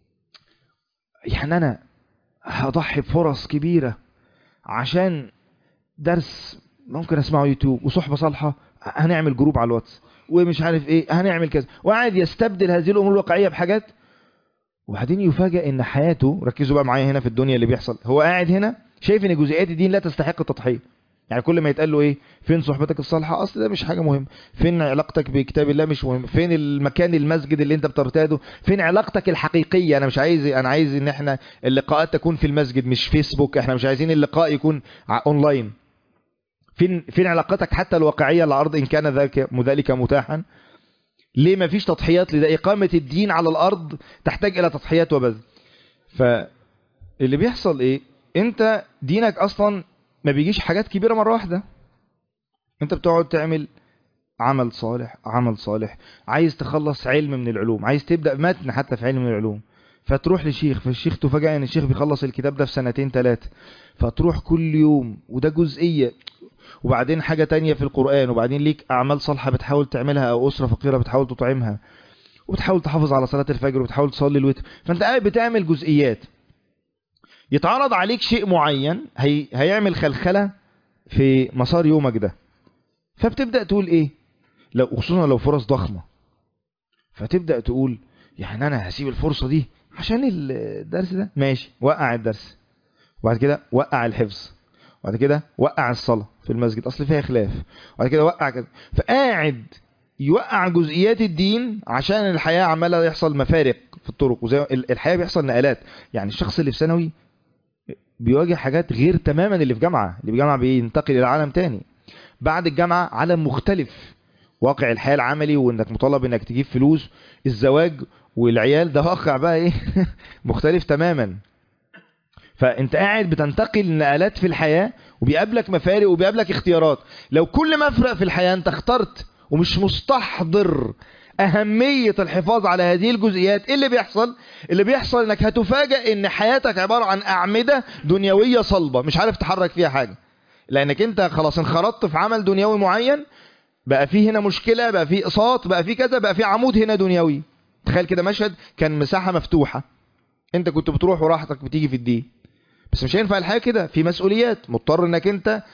يعني أنا هضحي بفرص كبيرة عشان درس ممكن أسمعه يوتيوب وصحبة صالحة، هنعمل جروب على الواتس ومش عارف إيه، هنعمل كذا، وقاعد يستبدل هذه الأمور الواقعية بحاجات. وبعدين يفاجئ ان حياته، ركزوا بقى معايا هنا في الدنيا اللي بيحصل، هو قاعد هنا شايف ان جزئيات الدين لا تستحق التضحية. يعني كل ما يتقال له ايه؟ فين صحبتك الصالحة؟ اصل ده مش حاجة مهم. فين علاقتك بكتاب الله؟ مش مهم. فين المكان المسجد اللي انت بترتاده؟ فين علاقتك الحقيقية؟ انا مش عايز، انا عايز ان احنا اللقاءات تكون في المسجد مش فيسبوك، احنا مش عايزين اللقاء يكون اونلاين. فين فين علاقتك حتى الواقعية على الارض ان كان ذلك ذلك متاحا؟ ليه ما فيش تضحيات لده؟ إقامة الدين على الأرض تحتاج إلى تضحيات وبذل. فاللي بيحصل إيه؟ أنت دينك أصلا ما بيجيش حاجات كبيرة مرة واحدة. أنت بتقعد تعمل عمل صالح عمل صالح، عايز تخلص علم من العلوم، عايز تبدأ متن حتى في علم من العلوم، فتروح لشيخ، فالشيخ تفاجأ ان الشيخ بيخلص الكتاب ده في سنتين ثلاثة، فتروح كل يوم، وده جزئية. وبعدين حاجة تانية في القرآن، وبعدين ليك أعمال صالحة بتحاول تعملها، أو أسرة فقيرة بتحاول تطعمها، وبتحاول تحافظ على صلاة الفجر، وبتحاول تصلي الوتر. فأنت قاعد بتعمل جزئيات. يتعرض عليك شيء معين هي... هيعمل خلخلة في مسار يومك ده، فبتبدأ تقول إيه؟ لو خصوصا لو فرص ضخمة، فتبدأ تقول يعني أنا هسيب الفرصة دي عشان الدرس ده؟ ماشي، وقع الدرس، وبعد كده وقع الحفظ، وبعد كده وقع الصلاة في المسجد أصل فيها خلاف، وبعد كده وقع كذا. فقاعد يوقع جزئيات الدين عشان الحياة عمالة يحصل مفارق في الطرق، وزي الحياة بيحصل نقلات. يعني الشخص اللي في ثانوي بيواجه حاجات غير تماما اللي في جامعة. اللي في جامعة بينتقل إلى عالم تاني، بعد الجامعة عالم مختلف، واقع الحياة العملي، وانك مطالب انك تجيب فلوس، الزواج والعيال، ده واقع بقى ايه مختلف تماما. فانت قاعد بتنتقل نقلات في الحياة، وبيقابلك مفارق وبيقابلك اختيارات. لو كل مفرق في الحياة انت اخترت ومش مستحضر أهمية الحفاظ على هذه الجزئيات، ايه اللي بيحصل؟ اللي بيحصل انك هتفاجأ ان حياتك عبارة عن أعمدة دنيوية صلبة مش عارف تحرك فيها حاجة، لانك انت خلاص انخرطت في عمل دنيوي معين، بقى فيه هنا مشكلة، بقى فيه اقساط، بقى فيه كذا، بقى فيه عمود هنا دنيوي. تخيل كده مشهد كان مساحة مفتوحة، انت كنت بتروح وراحتك بتيجي في الدين، بس مش هينفع الحياة كده، في مسؤوليات، مضطر انك انت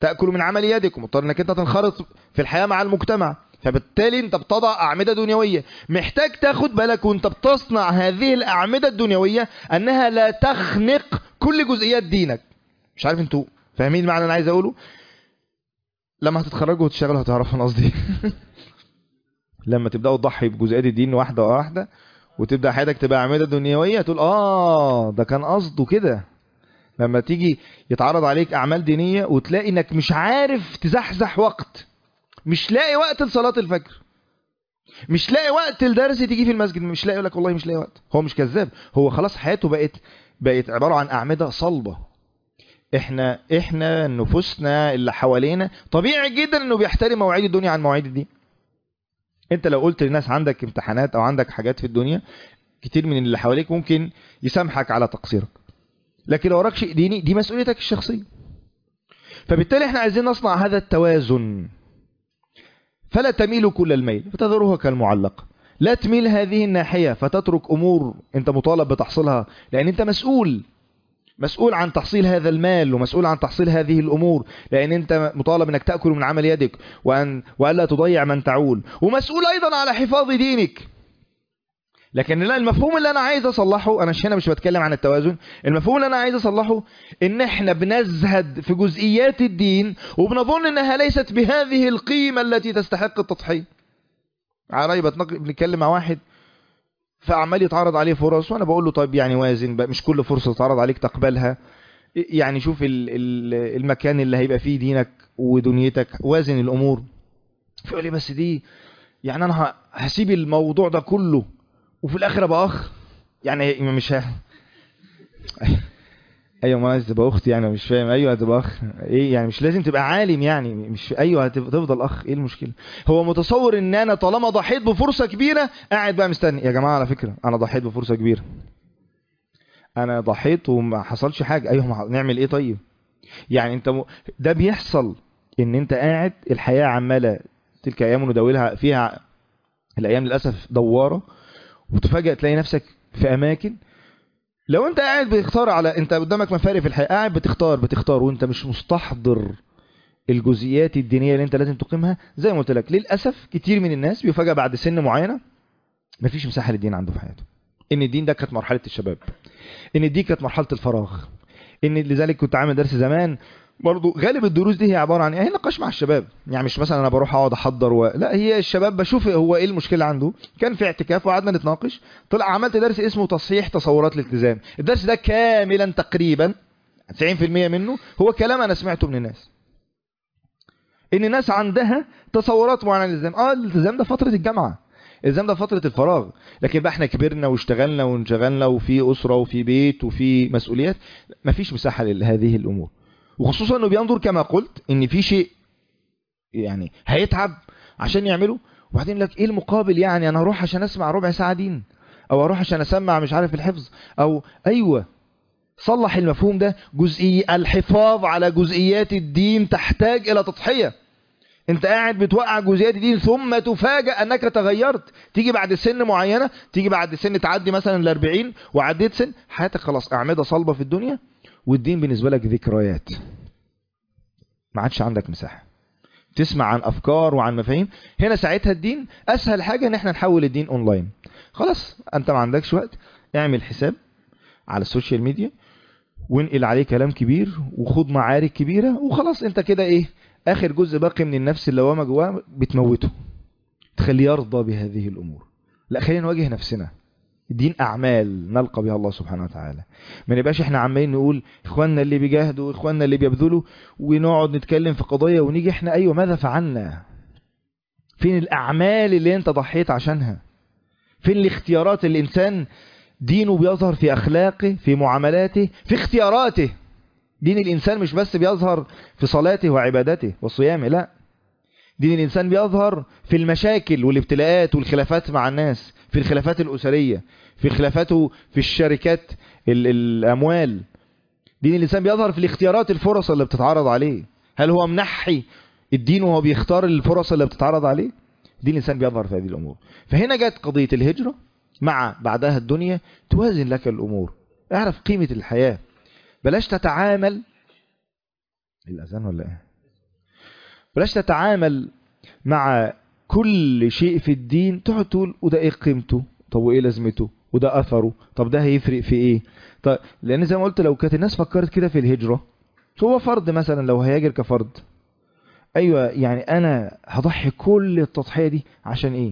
تأكل من عمل يدك، ومضطر انك انت تنخرط في الحياة مع المجتمع. فبالتالي انت بتضع أعمدة دنيوية، محتاج تاخد بالك وانت بتصنع هذه الأعمدة الدنيوية انها لا تخنق كل جزئيات دينك. مش عارف انتوا فاهمين المعنى اللي انا عايز اقوله؟ لما هتتخرجوا وتشتغلوا هتعرفوا انا قصدي. لما تبداوا تضحي بجزئيات الدين واحده واحده وتبدا حياتك تبقى أعمدة دنيويه، تقول اه ده كان قصده كده. لما تيجي يتعرض عليك اعمال دينيه وتلاقي انك مش عارف تزحزح وقت، مش لاقي وقت لصلاه الفجر، مش لاقي وقت لدرس تيجي في المسجد، مش لاقي، لك والله مش لاقي وقت. هو مش كذاب، هو خلاص حياته بقت بقت عباره عن اعمده صلبه. احنا احنا نفوسنا اللي حوالينا طبيعي جدا انه بيحترم مواعيد الدنيا عن مواعيد الدين. انت لو قلت للناس عندك امتحانات او عندك حاجات في الدنيا، كتير من اللي حواليك ممكن يسامحك على تقصيرك، لكن لو وراك شيء ديني دي مسؤوليتك الشخصية. فبالتالي احنا عايزين نصنع هذا التوازن، فلا تميل كل الميل فتذرها كالمعلق. لا تميل هذه الناحية فتترك امور انت مطالب بتحصيلها، لان انت مسؤول مسؤول عن تحصيل هذا المال ومسؤول عن تحصيل هذه الأمور، لأن أنت مطالب أنك تأكل من عمل يدك وأن وألا تضيع من تعول، ومسؤول أيضا على حفاظ دينك. لكن لا، المفهوم اللي أنا عايز أصلحه، أنا هنا مش بتكلم عن التوازن، المفهوم اللي أنا عايز أصلحه إن إحنا بنزهد في جزئيات الدين وبنظن أنها ليست بهذه القيمة التي تستحق التضحية. عراي بنتكلم مع واحد فعمال يتعرض عليه فرص، وانا بقول له طيب يعني وازن بقى، مش كل فرصة تتعرض عليك تقبلها، يعني شوف المكان اللي هيبقى فيه دينك ودنيتك، وازن الامور. فيقول لي بس دي يعني انا هسيب الموضوع ده كله وفي الاخر ابقى اخ، يعني مش ه... ايوه ما عايز تبقى اختي يعني، مش فاهم. ايوه هتبقى اخ ايه يعني؟ مش لازم تبقى عالم يعني، مش ايوه هتفضل اخ، ايه المشكله؟ هو متصور ان انا طالما ضحيت بفرصه كبيره قاعد بقى مستني. يا جماعه على فكره انا ضحيت بفرصه كبيره، انا ضحيت وما حصلش حاجه. ايوه نعمل ايه طيب؟ يعني انت م... ده بيحصل ان انت قاعد الحياه عماله تلك ايام نداولها فيها، الايام للاسف دواره، وتفاجئ تلاقي نفسك في اماكن. لو انت قاعد بتختار على، انت قدامك مفارق في الحياه، قاعد بتختار بتختار وانت مش مستحضر الجزئيات الدينيه اللي انت لازم تقيمها، زي ما قلت لك للاسف كتير من الناس بيفاجئ بعد سن معينه مفيش مساحه للدين عنده في حياته، ان الدين ده كانت مرحله الشباب، ان دي كانت مرحله الفراغ، ان لذلك كنت عامل درس زمان برضو غالب الدروس دي هي عباره عن ايه؟ نقاش مع الشباب. يعني مش مثلا انا بروح اقعد احضر و... لا، هي الشباب بشوف هو ايه المشكله عنده. كان في اعتكاف وقعدنا نتناقش، طلع عملت درس اسمه تصحيح تصورات الالتزام. الدرس ده كاملا تقريبا تسعين في المية منه هو كلام انا سمعته من الناس، ان الناس عندها تصورات معينه عن الالتزام. اه الالتزام ده فتره الجامعه، الالتزام ده فتره الفراغ، لكن بقى احنا كبرنا واشتغلنا وانشغلنا وفي اسره وفي بيت وفي مسؤوليات، مفيش مساحه لهذه الامور. وخصوصا انه بينظر كما قلت ان في شيء يعني هيتعب عشان يعمله، وبعدين لك ايه المقابل؟ يعني انا اروح عشان اسمع ربع ساعه دين، او اروح عشان اسمع مش عارف الحفظ، او ايوه صلح المفهوم ده. جزئي الحفاظ على جزئيات الدين تحتاج الى تضحيه. انت قاعد بتوقع جزئيات الدين ثم تفاجأ انك تغيرت، تيجي بعد سن معينه، تيجي بعد سن تعدي مثلا الاربعين وعديت سن، حياتك خلاص اعمده صلبه في الدنيا، والدين بالنسبه لك ذكريات، ما عادش عندك مساحه تسمع عن افكار وعن مفاهيم. هنا ساعتها الدين اسهل حاجه ان احنا نحول الدين اونلاين. خلاص انت ما عندكش وقت، اعمل حساب على السوشيال ميديا وانقل عليه كلام كبير وخوض معارك كبيره، وخلاص انت كده ايه؟ اخر جزء باقي من النفس اللوامه جواه بتموته، تخليه يرضى بهذه الامور. لا، خلينا نواجه نفسنا. الدين اعمال نلقى بها الله سبحانه وتعالى، ما نبقاش احنا عمالين نقول اخواننا اللي بيجاهدوا، اخواننا اللي بيبذلوا، ونقعد نتكلم في قضايا ونيجي احنا ايوه ماذا فعلنا؟ فين الاعمال اللي انت ضحيت عشانها؟ فين الاختيارات اللي الانسان دينه بيظهر في اخلاقه، في معاملاته، في اختياراته؟ دين الانسان مش بس بيظهر في صلاته وعبادته وصيامه، لا، دين الانسان بيظهر في المشاكل والابتلاءات والخلافات مع الناس، في الخلافات الاسريه، في خلافاته في الشركات، الاموال. دين الانسان بيظهر في الاختيارات، الفرص اللي بتتعرض عليه. هل هو منحي الدين وهو بيختار الفرص اللي بتتعرض عليه؟ دين الانسان بيظهر في هذه الامور. فهنا جت قضيه الهجره مع بعدها الدنيا توازن لك الامور. اعرف قيمه الحياه، بلاش تتعامل. الاذان ولا ايه؟ بلاش تتعامل مع كل شيء في الدين تقعد تقول وده ايه قيمته، طب وايه لازمته، وده اثره، طب ده هيفرق في ايه. طب لان زي ما قلت لو كانت الناس فكرت كده في الهجرة، هو فرد مثلا لو هيهاجر كفرد، ايوه يعني انا هضحي كل التضحية دي عشان ايه,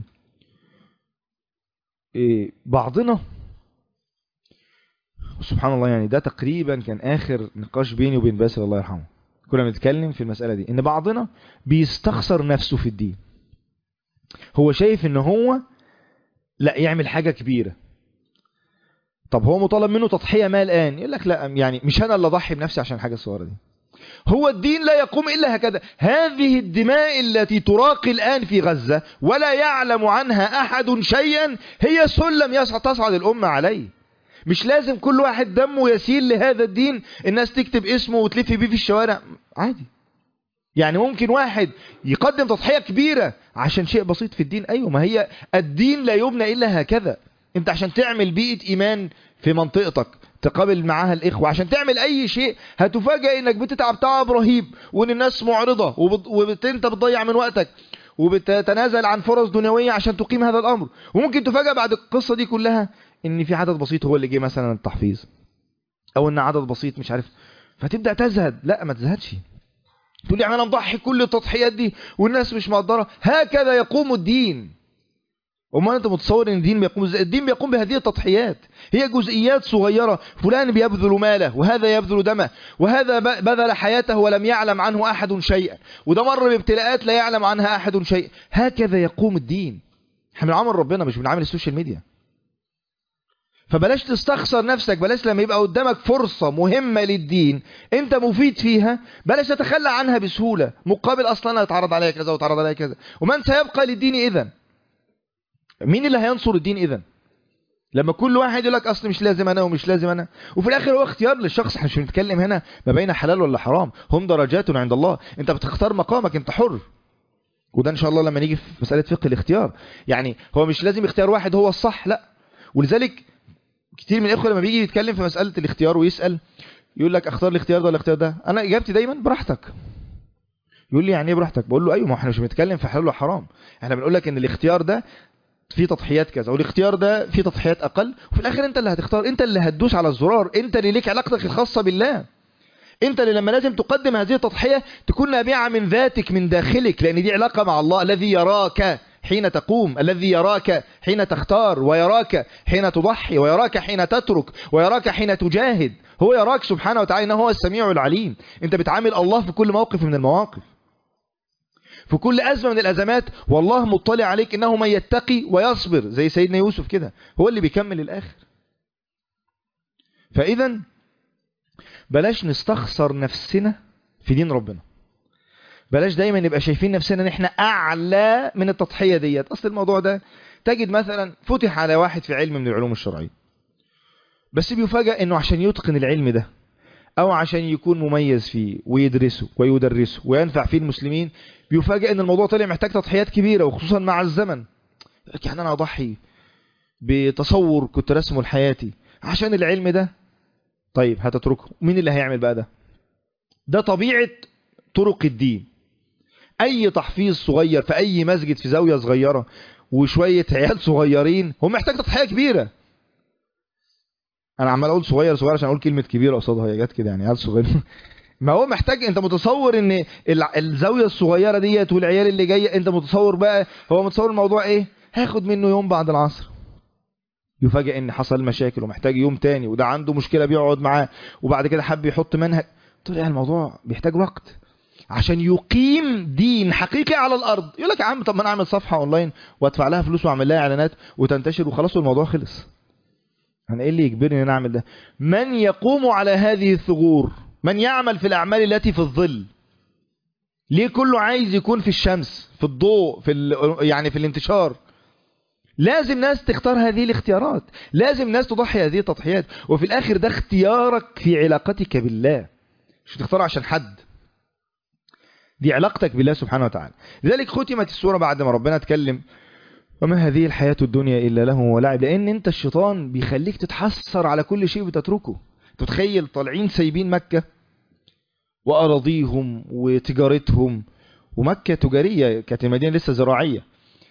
إيه بعضنا سبحان الله. يعني ده تقريبا كان اخر نقاش بيني وبين باسل الله يرحمه، كنا بنتكلم في المسألة دي ان بعضنا بيستخسر نفسه في الدين. هو شايف ان هو لا يعمل حاجة كبيرة، طب هو مطالب منه تضحية ما الآن، يقول لك لا يعني مش أنا اللي أضحي بنفسي عشان حاجة الصغيرة دي. هو الدين لا يقوم إلا هكذا. هذه الدماء التي تراقي الآن في غزة ولا يعلم عنها أحد شيئا هي سلم تصعد الأمة عليه. مش لازم كل واحد دمه يسيل لهذا الدين الناس تكتب اسمه وتلف بيه في الشوارع، عادي. يعني ممكن واحد يقدم تضحية كبيرة عشان شيء بسيط في الدين. أيوة، ما هي الدين لا يبنى إلا هكذا. انت عشان تعمل بيئة إيمان في منطقتك تقابل معاها الإخوة، عشان تعمل أي شيء هتفاجئ إنك بتتعب تعب رهيب، وإن الناس معرضة، وانت بتضيع من وقتك وبتتنازل عن فرص دنيوية عشان تقيم هذا الأمر. وممكن تفاجئ بعد القصة دي كلها إن في عدد بسيط هو اللي جه مثلا التحفيظ، أو إن عدد بسيط مش عارف، فتبدأ تزهد. لا، ما تزهدش، تقول يعني أنا مضحي كل التضحيات دي والناس مش مقدرة. هكذا يقوم الدين. وما أنت متصور أن الدين بيقوم ازاي؟ الدين بيقوم بهذه التضحيات، هي جزئيات صغيرة. فلان بيبذل ماله، وهذا يبذل دمه، وهذا بذل حياته ولم يعلم عنه أحد شيئا، وده مر بابتلاءات لا يعلم عنها أحد شيئا. هكذا يقوم الدين. احنا بنعامل ربنا مش بنعامل السوشيال ميديا. فبلاش تستخسر نفسك، بلاش لما يبقى قدامك فرصة مهمة للدين انت مفيد فيها بلاش تتخلى عنها بسهولة مقابل اصلا اتعرض عليها كذا واتعرض عليها كذا. ومن سيبقى للدين اذن؟ مين اللي هينصر الدين اذن؟ لما كل واحد يقول لك اصل مش لازم انا ومش لازم انا، وفي الاخر هو اختيار للشخص. احنا مش بنتكلم هنا ما بين حلال ولا حرام، هم درجات عند الله، انت بتختار مقامك، انت حر. وده ان شاء الله لما نيجي في مسألة فقه الاختيار، يعني هو مش لازم اختيار واحد هو الصح، لا. ولذلك كتير من الاخوه لما بيجي يتكلم في مسألة الاختيار ويسأل يقول لك اختار الاختيار ده ولا الاختيار ده، انا اجابتي دايما براحتك. يقول لي يعني ايه براحتك؟ بقول له ايوه، ما احنا مش بنتكلم في حلال ولا حرام، احنا بنقول لك ان الاختيار ده فيه تضحيات كذا والاختيار ده فيه تضحيات اقل، وفي الاخر انت اللي هتختار، انت اللي هتدوس على الزرار، انت اللي ليك علاقتك الخاصة بالله، انت اللي لما لازم تقدم هذه التضحية تكون نابعة من ذاتك من داخلك، لان دي علاقة مع الله الذي يراك حين تقوم، الذي يراك حين تختار، ويراك حين تضحي، ويراك حين تترك، ويراك حين تجاهد. هو يراك سبحانه وتعالى انه هو السميع العليم. انت بتعامل الله في كل موقف من المواقف، في كل أزمة من الأزمات، والله مطلع عليك إنه من يتقي ويصبر، زي سيدنا يوسف كده، هو اللي بيكمل الآخر. فإذا بلاش نستخسر نفسنا في دين ربنا، بلاش دايما نبقى شايفين نفسنا ان احنا أعلى من التضحية ديت. أصل الموضوع ده تجد مثلا فتح على واحد في علم من العلوم الشرعية، بس بيفاجأ إنه عشان يتقن العلم ده أو عشان يكون مميز فيه ويدرسه ويدرسه وينفع فيه المسلمين، بيفاجئ ان الموضوع طلع محتاج تضحيات كبيرة، وخصوصا مع الزمن. يعني انا اضحي بتصور كنت رسمه لحياتي عشان العلم ده، طيب هتتركه، مين اللي هيعمل بقى ده؟ ده طبيعة طرق الدين. اي تحفيظ صغير في اي مسجد في زاوية صغيرة وشوية عيال صغيرين هو محتاج تضحية كبيرة. انا عمال اقول صغير صغير عشان اقول كلمة كبيرة قصادها، هي جت كده يعني عيال صغير. ما هو محتاج، انت متصور ان الزاوية الصغيرة ديت والعيال اللي جاية، انت متصور بقى هو متصور الموضوع ايه؟ هاخد منه يوم بعد العصر، يفاجئ ان حصل مشاكل ومحتاج يوم تاني، وده عنده مشكلة بيقعد معاه، وبعد كده حب يحط منهج. طلع الموضوع بيحتاج وقت عشان يقيم دين حقيقي على الارض. يقول لك يا عم طب ما انا اعمل صفحة اونلاين وادفع لها فلوس واعمل لها اعلانات وتنتشر وخلاص والموضوع خلص. انا ايه اللي يجبرني ان اعمل ده؟ من يقوم على هذه الثغور؟ من يعمل في الأعمال التي في الظل؟ ليه كله عايز يكون في الشمس، في الضوء، في يعني في الانتشار؟ لازم ناس تختار هذه الاختيارات، لازم ناس تضحي هذه التضحيات، وفي الآخر ده اختيارك في علاقتك بالله، مش تختار عشان حد، دي علاقتك بالله سبحانه وتعالى. لذلك ختمت السورة بعد ما ربنا اتكلم وما هذه الحياة الدنيا إلا لهو ولعب، لأن انت الشيطان بيخليك تتحسر على كل شيء بتتركه. تتخيل طالعين سايبين مكة وأراضيهم وتجارتهم ومكة تجارية، كانت المدينة لسه زراعية،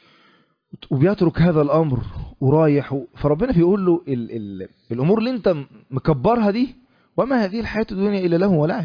وبيترك هذا الأمر ورايح. فربنا بيقول له ال ال الأمور اللي انت مكبرها دي، وما هذه الحياة الدنيا إلا له ولعب.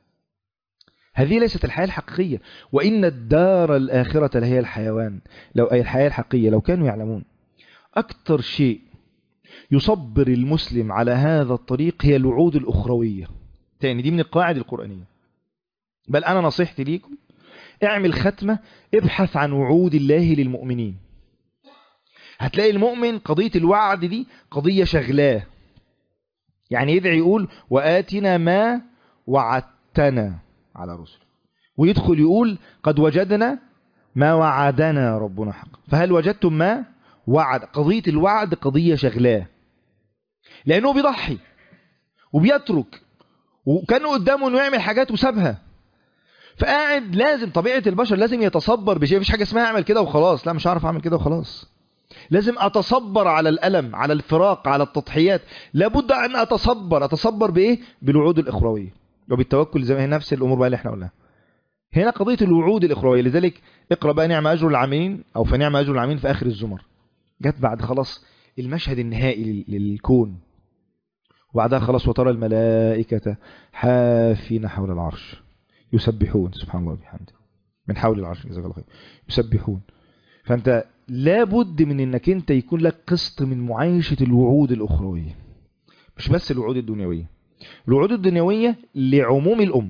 هذه ليست الحياة الحقيقية، وإن الدار الآخرة لهي الحيوان. لو أي الحياة الحقيقية لو كانوا يعلمون. أكثر شيء يصبر المسلم على هذا الطريق هي الوعود الأخروية. تاني، دي من القواعد القرآنية. بل أنا نصيحتي ليكم، اعمل ختمة، ابحث عن وعود الله للمؤمنين. هتلاقي المؤمن قضية الوعد دي قضية شغلاه. يعني يدعي يقول وآتنا ما وعدتنا على رسل، ويدخل يقول قد وجدنا ما وعدنا ربنا حقا. فهل وجدتم ما وعد؟ قضية الوعد قضية شغلاه، لأنه بيضحي وبيترك، وكانوا قدامه انه يعمل حاجات وسابها. فقاعد لازم، طبيعة البشر لازم يتصبر بشيء. مفيش حاجة اسمها اعمل كده وخلاص، لا مش هعرف اعمل كده وخلاص. لازم اتصبر على الألم، على الفراق، على التضحيات. لابد ان اتصبر. اتصبر بايه؟ بالوعود الأخروية وبالتوكل، زي ما هي نفس الامور بقى اللي احنا قلناها. هنا قضية الوعود الأخروية. لذلك اقرأ بقى نعم أجر العاملين، أو فنعم أجر العاملين في آخر الزمر. جت بعد خلاص المشهد النهائي للكون، وبعدها خلاص وترى الملائكة حافين حول العرش يسبحون، سبحان الله وبحمده، من حول العرش، جزاك الله خير، يسبحون. فأنت لابد من أنك أنت يكون لك قسط من معايشة الوعود الأخروية، مش بس الوعود الدنيوية. الوعود الدنيوية لعموم الأمة،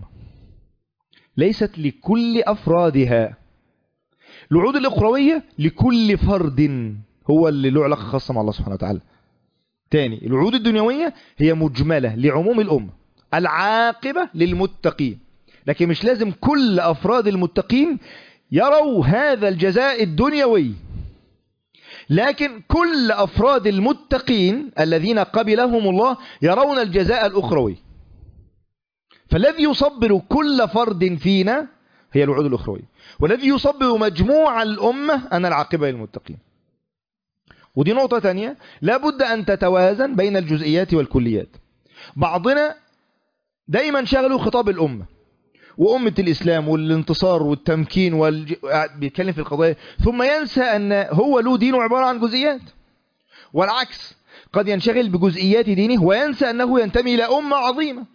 ليست لكل أفرادها. الوعود الأخروية لكل فرد هو اللي له علاقة خاصة مع الله سبحانه وتعالى. تاني، الوعود الدنيوية هي مجملة لعموم الأمة، العاقبة للمتقين، لكن مش لازم كل أفراد المتقين يروا هذا الجزاء الدنيوي. لكن كل أفراد المتقين الذين قبلهم الله يرون الجزاء الأخروي. فالذي يصبر كل فرد فينا هي الوعود الأخروية، والذي يصبر مجموع الأمة أن العاقبة للمتقين. ودي نقطة تانية، لابد أن تتوازن بين الجزئيات والكليات. بعضنا دايما شغله خطاب الأمة وأمة الإسلام والانتصار والتمكين والج... بيتكلم في القضايا، ثم ينسى أن هو له دينه عبارة عن جزئيات. والعكس، قد ينشغل بجزئيات دينه وينسى أنه ينتمي إلى أمة عظيمة.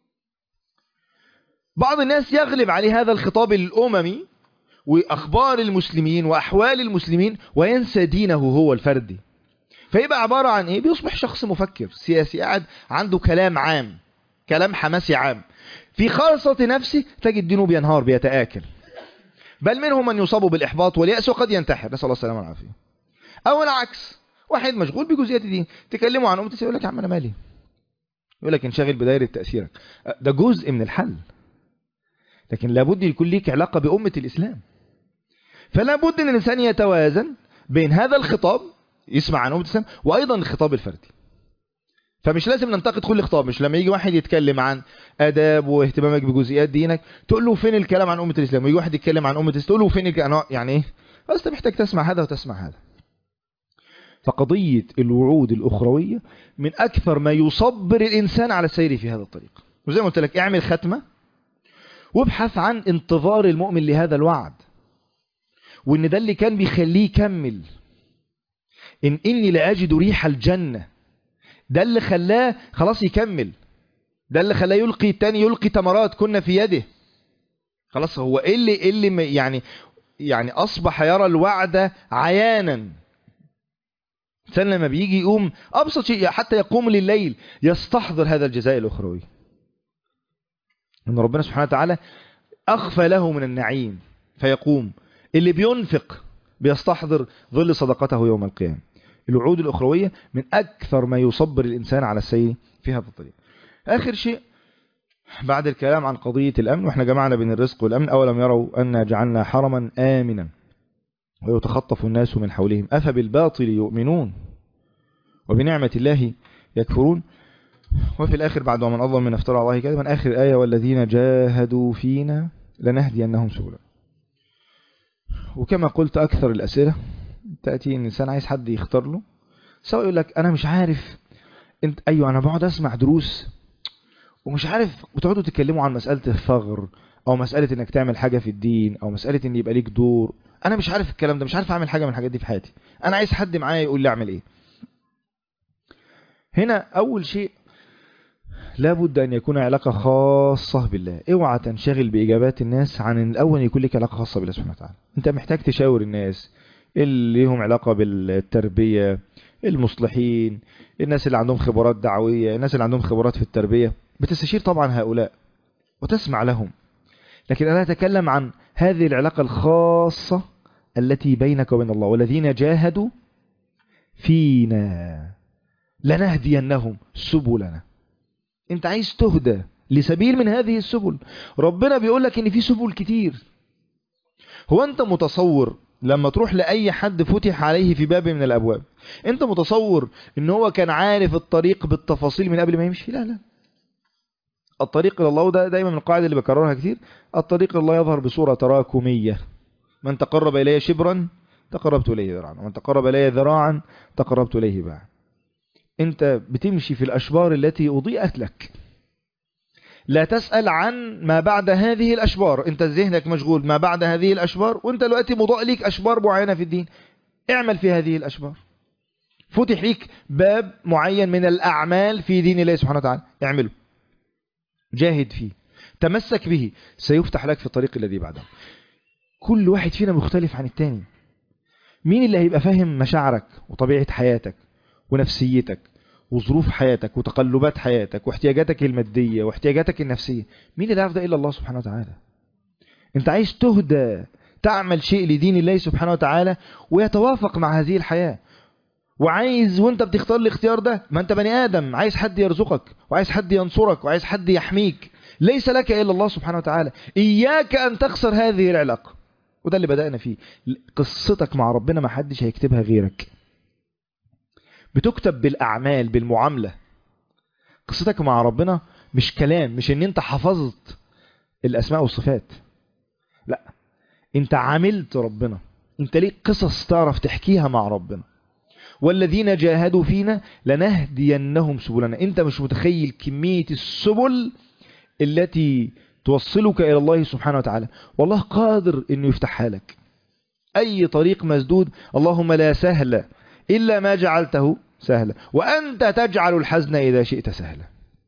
بعض الناس يغلب عليه هذا الخطاب الأممي وأخبار المسلمين وأحوال المسلمين، وينسى دينه هو الفردي. فيبقى عبارة عن إيه؟ بيصبح شخص مفكر سياسي قاعد عنده كلام عام، كلام حماسي عام، في خاصة نفسه تجد دينه بينهار، بيتآكل. بل منهم من يصاب بالإحباط واليأس وقد ينتحر، نسأل الله السلامة والعافية. أو العكس، واحد مشغول بجزئيات الدين، تكلموا عن أمتي يقول لك يا عم أنا مالي، يقول لك انشغل بدايرة تأثيرك. ده جزء من الحل، لكن لابد يكون ليك علاقة بأمة الإسلام. فلا بد أن الإنسان يتوازن بين هذا الخطاب يسمع عن أمة الإسلام وأيضا الخطاب الفردي. فمش لازم ننتقد كل خطاب. مش لما يجي واحد يتكلم عن آداب واهتمامك بجزئيات دينك تقول له فين الكلام عن أمة الإسلام، ويجي واحد يتكلم عن أمة الإسلام تقول له فين الكلام، يعني إيه؟ بس محتاج تسمع هذا وتسمع هذا. فقضية الوعود الأخروية من أكثر ما يصبر الإنسان على السير في هذا الطريق. وزي ما قلت لك اعمل ختمة وابحث عن انتظار المؤمن لهذا الوعد، وإن ده اللي كان بيخليه يكمل. إن إني لأجد ريح الجنة، ده اللي خلاه خلاص يكمل، ده اللي خلاه يلقي التاني يلقي تمرات كنا في يده. خلاص هو إيه اللي, إيه اللي يعني يعني أصبح يرى الوعد عيانا. الإنسان لما بيجي يقوم أبسط شيء حتى يقوم لليل يستحضر هذا الجزاء الأخروي، إن ربنا سبحانه وتعالى أخفى له من النعيم فيقوم. اللي بينفق بيستحضر ظل صدقته يوم القيامة. الوعود الأخروية من أكثر ما يصبر الإنسان على السير في هذا الطريق. آخر شيء بعد الكلام عن قضية الأمن، وإحنا جمعنا بين الرزق والأمن، أولم يروا أن جعلنا حرما آمنا ويتخطف الناس من حولهم أفبالباطل يؤمنون وبنعمة الله يكفرون. وفي الآخر بعد ومن أظلم من افترى على الله كذبا، آخر آية والذين جاهدوا فينا لنهدينهم سبلنا. وكما قلت أكثر الأسئلة تأتي الإنسان عايز حد يختار له، سواء يقول لك أنا مش عارف انت، أيوة أنا بقعد أسمع دروس ومش عارف، وتقعدوا تتكلموا عن مسألة الثغر او مسألة انك تعمل حاجة في الدين، او مسألة ان يبقى ليك دور. انا مش عارف الكلام ده، مش عارف اعمل حاجة من الحاجات دي في حياتي، انا عايز حد معايا يقول لي اعمل ايه. هنا اول شيء لابد ان يكون علاقة خاصة بالله. اوعى تنشغل باجابات الناس عن الاول يكون لك علاقة خاصة بالله سبحانه وتعالى. انت محتاج تشاور الناس اللي لهم علاقة بالتربية، المصلحين، الناس اللي عندهم خبرات دعوية، الناس اللي عندهم خبرات في التربية، بتستشير طبعا هؤلاء وتسمع لهم. لكن أنا أتكلم عن هذه العلاقة الخاصة التي بينك وبين الله. والذين جاهدوا فينا لنهدينهم سبلنا. انت عايز تهدى لسبيل من هذه السبل. ربنا بيقول لك ان في سبل كتير. هو انت متصور لما تروح لأي حد فتح عليه في باب من الأبواب، انت متصور ان هو كان عارف الطريق بالتفاصيل من قبل ما يمشي؟ لا لا. الطريق إلى الله، وده دايما من القاعدة اللي بكررها كتير، الطريق إلى الله يظهر بصورة تراكمية. من تقرب إليه شبرا تقربت إليه ذراعا، ومن تقرب إليه ذراعا تقربت إليه باعا. انت بتمشي في الأشبار التي أضيئت لك. لا تسأل عن ما بعد هذه الأشبار، انت ذهنك مشغول ما بعد هذه الأشبار، وانت دلوقتي مضاء لك أشبار معينة في الدين. اعمل في هذه الأشبار. فتح لك باب معين من الأعمال في دين الله سبحانه وتعالى، اعمله، جاهد فيه، تمسك به، سيفتح لك في الطريق الذي بعده. كل واحد فينا مختلف عن التاني. مين اللي هيبقى فاهم مشاعرك وطبيعة حياتك ونفسيتك وظروف حياتك وتقلبات حياتك واحتياجاتك المادية واحتياجاتك النفسية؟ مين اللي يعرف ده إلا الله سبحانه وتعالى. انت عايز تهدى، تعمل شيء لدين الله سبحانه وتعالى ويتوافق مع هذه الحياة، وعايز وانت بتختار الاختيار ده، ما انت بني آدم، عايز حد يرزقك وعايز حد ينصرك وعايز حد يحميك. ليس لك إلا الله سبحانه وتعالى. إياك أن تخسر هذه العلاقة. وده اللي بدأنا فيه. قصتك مع ربنا ما حدش هيكتبها غيرك. بتكتب بالأعمال، بالمعاملة. قصتك مع ربنا مش كلام، مش ان انت حفظت الأسماء والصفات، لا، انت عاملت ربنا، انت ليك قصص تعرف تحكيها مع ربنا. والذين جاهدوا فينا لنهدينهم سبلنا. انت مش متخيل كمية السبل التي توصلك إلى الله سبحانه وتعالى، والله قادر انه يفتحها لك. اي طريق مسدود، اللهم لا سهل إلا ما جعلته سهلا وأنت تجعل الحزن إذا شئت سهلا.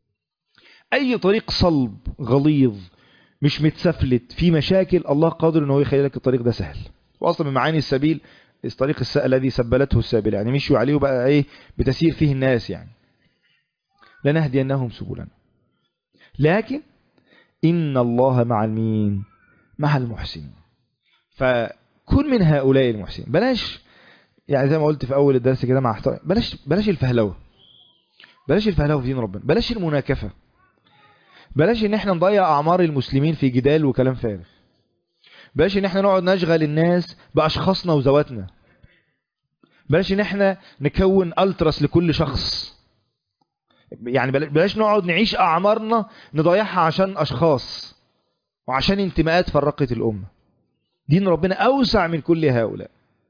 أي طريق صلب غليظ مش متسفلت في مشاكل، الله قادر أنه يخلي لك الطريق ده سهل. وأصلا من معاني السبيل الطريق الذي سبلته السابل، يعني مشوا عليه وبقى ايه بتسير فيه الناس. يعني لنهدينهم سبلنا. لكن إن الله مع المين؟ مع المحسنين. فكن من هؤلاء المحسنين. بلاش يعني زي ما قلت في أول الدرس كده مع احترام، بلاش بلاش الفهلوة، بلاش الفهلوة في دين ربنا، بلاش المناكفة، بلاش ان احنا نضيع أعمار المسلمين في جدال وكلام فارغ، بلاش ان احنا نقعد نشغل الناس بأشخاصنا وذواتنا، بلاش ان احنا نكون ألترس لكل شخص. يعني بلاش نقعد نعيش أعمارنا نضيعها عشان أشخاص وعشان انتماءات فرقت الأمة. دين ربنا أوسع من كل هؤلاء.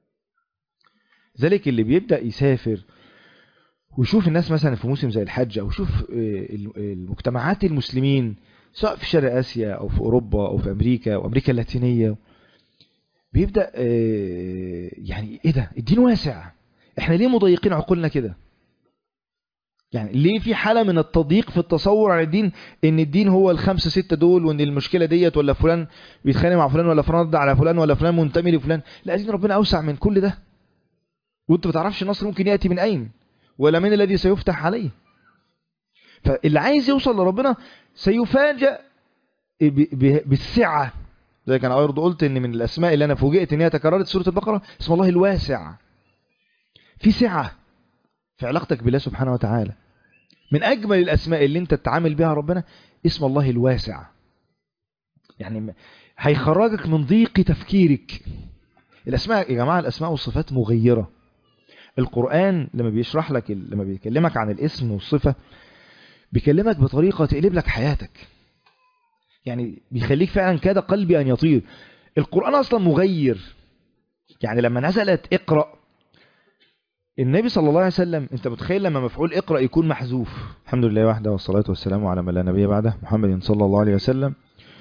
ذلك اللي بيبدأ يسافر ويشوف الناس مثلا في موسم زي الحج، أو يشوف المجتمعات المسلمين سواء في شرق آسيا أو في أوروبا أو في أمريكا أو أمريكا اللاتينية، بيبدأ يعني إيه ده؟ الدين واسع، إحنا ليه مضيقين عقولنا كده؟ يعني ليه في حالة من التضييق في التصور عن الدين، ان الدين هو الخمسة ستة دول، وان المشكلة ديت ولا فلان بيتخانق مع فلان ولا فلان رد على فلان ولا فلان منتمي لفلان. لا، دين ربنا أوسع من كل ده، وانت ما تعرفش النصر ممكن يأتي من أين ولا من الذي سيفتح عليه. فاللي عايز يوصل لربنا سيفاجأ بالسعة. زي كان أرض قلت ان من الأسماء اللي أنا فوجئت ان هي تكررت سورة البقرة اسم الله الواسع. في سعة في علاقتك بالله سبحانه وتعالى. من أجمل الأسماء اللي انت تتعامل بها ربنا اسم الله الواسع. يعني هيخرجك من ضيق تفكيرك. الأسماء يا جماعة، الأسماء والصفات مغيرة. القرآن لما بيشرح لك، لما بيكلمك عن الاسم والصفة، بيكلمك بطريقة تقلب لك حياتك. يعني بيخليك فعلا كاد قلبي أن يطير. القرآن أصلا مغير. يعني لما نزلت اقرأ، النبي صلى الله عليه وسلم، انت متخيل لما مفعول اقرأ يكون محذوف؟ الحمد لله وحده والصلاة والسلام على من لا نبي بعده محمد صلى الله عليه وسلم.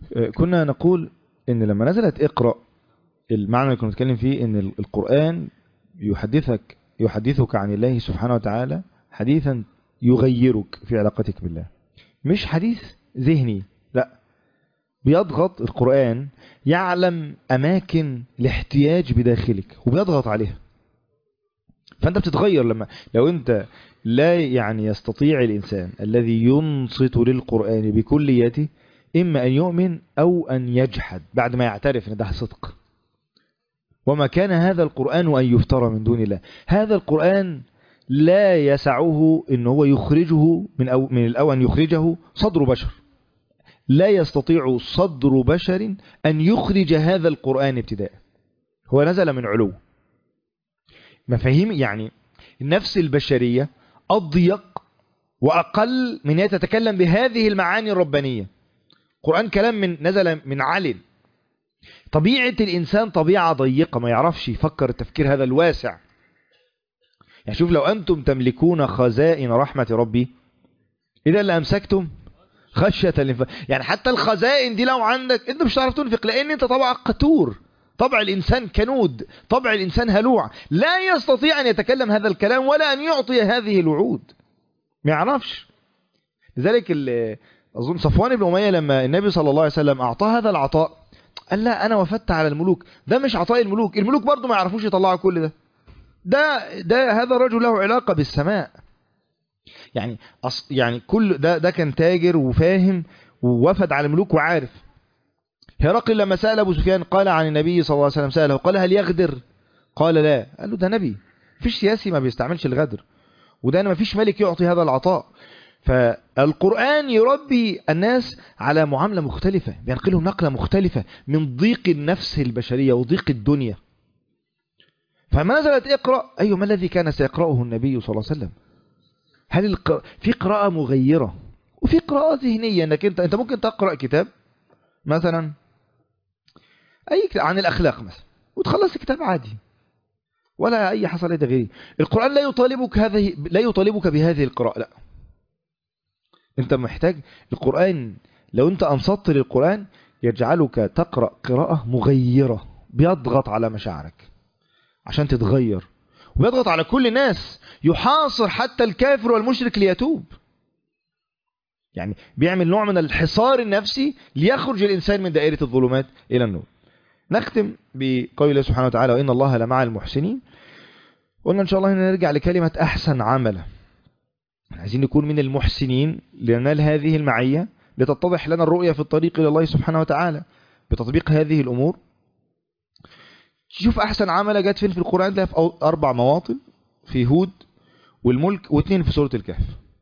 كنا نقول ان لما نزلت اقرأ، المعنى اللي كنا نتكلم فيه ان القرآن يحدثك يحدثك عن الله سبحانه وتعالى حديثا يغيرك في علاقتك بالله، مش حديث ذهني، لا، بيضغط القرآن، يعلم أماكن الاحتياج بداخلك وبيضغط عليها، فأنت بتتغير. لما لو أنت لا يعني يستطيع الإنسان الذي ينصت للقرآن بكليته إما أن يؤمن أو أن يجحد بعد ما يعترف أن ده صدق. وما كان هذا القرآن أن يفترى من دون الله، هذا القرآن لا يسعه إن هو يخرجه من أو من الأول أن يخرجه صدر بشر، لا يستطيع صدر بشر أن يخرج هذا القرآن ابتداء، هو نزل من علو. مفاهيم يعني النفس البشرية أضيق وأقل من أن تتكلم بهذه المعاني الربانية. القرآن كلام من نزل من علل. طبيعة الإنسان طبيعة ضيقة، ما يعرفش يفكر التفكير هذا الواسع. يعني شوف، لو أنتم تملكون خزائن رحمة ربي إذا لأمسكتم خشية الانفاق. يعني حتى الخزائن دي لو عندك أنت مش هتعرف تنفق، لأن أنت طبعك قتور، طبع الإنسان كنود، طبع الإنسان هلوع، لا يستطيع أن يتكلم هذا الكلام ولا أن يعطي هذه الوعود، ما يعرفش. لذلك أظن صفوان بن أمية لما النبي صلى الله عليه وسلم أعطاه هذا العطاء قال لا، أنا وفدت على الملوك، ده مش عطاء الملوك، الملوك برضو ما يعرفوش يطلعوا كل ده، ده ده هذا الرجل له علاقة بالسماء. يعني أص يعني كل ده ده كان تاجر وفاهم ووفد على الملوك وعارف. هرقل لما سأل أبو سفيان قال عن النبي صلى الله عليه وسلم، سأله قال هل يغدر؟ قال لا. قال له ده نبي، فيش سياسي ما بيستعملش الغدر، وده ما فيش ملك يعطي هذا العطاء. فالقرآن يربي الناس على معاملة مختلفة، بينقلهم نقلة مختلفة من ضيق النفس البشرية وضيق الدنيا. فما نزلت اقرأ، أيوة، ما الذي كان سيقرأه النبي صلى الله عليه وسلم؟ هل الق... في قراءة مغيرة وفي قراءة ذهنية، انك انت انت ممكن تقرأ كتاب مثلا اي كتاب عن الاخلاق مثلا وتخلص كتاب عادي ولا اي حصل اي تغيير. القرآن لا يطالبك هذه لا يطالبك بهذه القراءة، لا، انت محتاج القرآن. لو انت انصت للقرآن يجعلك تقرأ قراءة مغيرة، بيضغط على مشاعرك عشان تتغير، وبيضغط على كل الناس، يحاصر حتى الكافر والمشرك ليتوب. يعني بيعمل نوع من الحصار النفسي ليخرج الإنسان من دائرة الظلمات إلى النور. نختم بقول الله سبحانه وتعالى وإن الله لمع المحسنين. قلنا إن شاء الله هنا نرجع لكلمة أحسن عملا، عايزين نكون من المحسنين لننال هذه المعية، لتتضح لنا الرؤية في الطريق إلى الله سبحانه وتعالى بتطبيق هذه الأمور. شوف أحسن عمل جت فين في القرآن، ده في أربع مواطن، في هود والملك واثنين في سورة الكهف.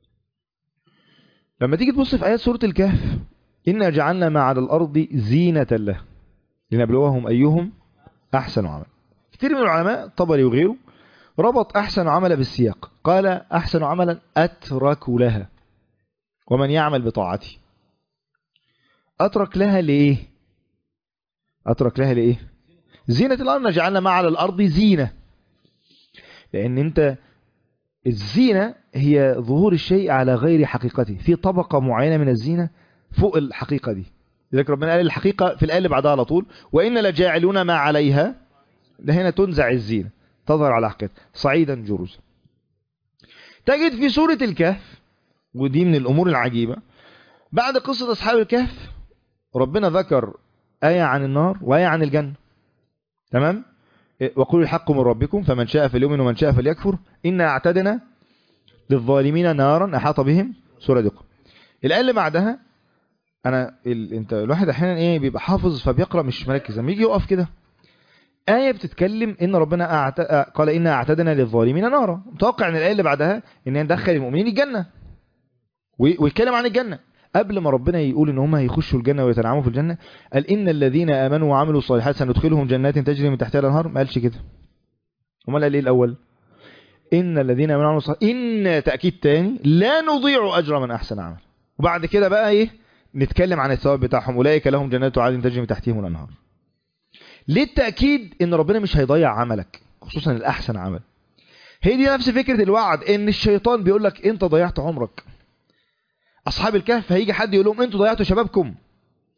لما تيجي تبص في آيات سورة الكهف، إنا جعلنا ما على الأرض زينة له لنبلوهم أيهم أحسن عمل. كثير من العلماء طبري وغيره ربط أحسن عمل بالسياق، قال أحسن عملا أترك لها ومن يعمل بطاعتي. أترك لها لإيه؟ أترك لها لإيه؟ زينة الأرض، جعلنا ما على الأرض زينة، لأن أنت الزينة هي ظهور الشيء على غير حقيقته، في طبقة معينة من الزينة فوق الحقيقة دي. لذلك ربنا قال الحقيقة في الآية اللي بعدها على طول وإن لجاعلون ما عليها، ده هنا تنزع الزينة تظهر على حقيقتها صعيدا جرزا. تجد في سورة الكهف، ودي من الأمور العجيبة، بعد قصة أصحاب الكهف ربنا ذكر آية عن النار وآية عن الجنة، تمام؟ وقولوا الحق من ربكم فمن شاء فليؤمن ومن شاء فليكفر إنا أعتدنا للظالمين نارا أحاط بهم سرادقها. الآية اللي بعدها أنا ال... أنت الواحد أحيانا إيه بيبقى حافظ فبيقرأ مش مركز، لما يجي يقف كده آية بتتكلم إن ربنا أعت... قال إنا أعتدنا للظالمين نارا، متوقع أن الآية اللي بعدها إن ندخل المؤمنين الجنة ويتكلم عن الجنة. قبل ما ربنا يقول إن هم هيخشوا الجنة ويتنعموا في الجنة قال إن الذين آمنوا وعملوا الصالحات سندخلهم جنات تجري من تحتها الأنهار. ما قالش كده، امال قال إيه الأول؟ إن الذين آمنوا وعملوا الصالحات، إن تأكيد تاني لا نضيع أجر من أحسن عمل. وبعد كده بقى إيه نتكلم عن الثواب بتاعهم، أولئك لهم جنات عدن تجري من تحتهم الأنهار. ليه التأكيد إن ربنا مش هيضيع عملك خصوصا الأحسن عمل؟ هي دي نفس فكرة الوعد، إن الشيطان بيقول لك أنت ضيعت عمرك. أصحاب الكهف هيجي حد يقول لهم أنتوا ضيعتوا شبابكم،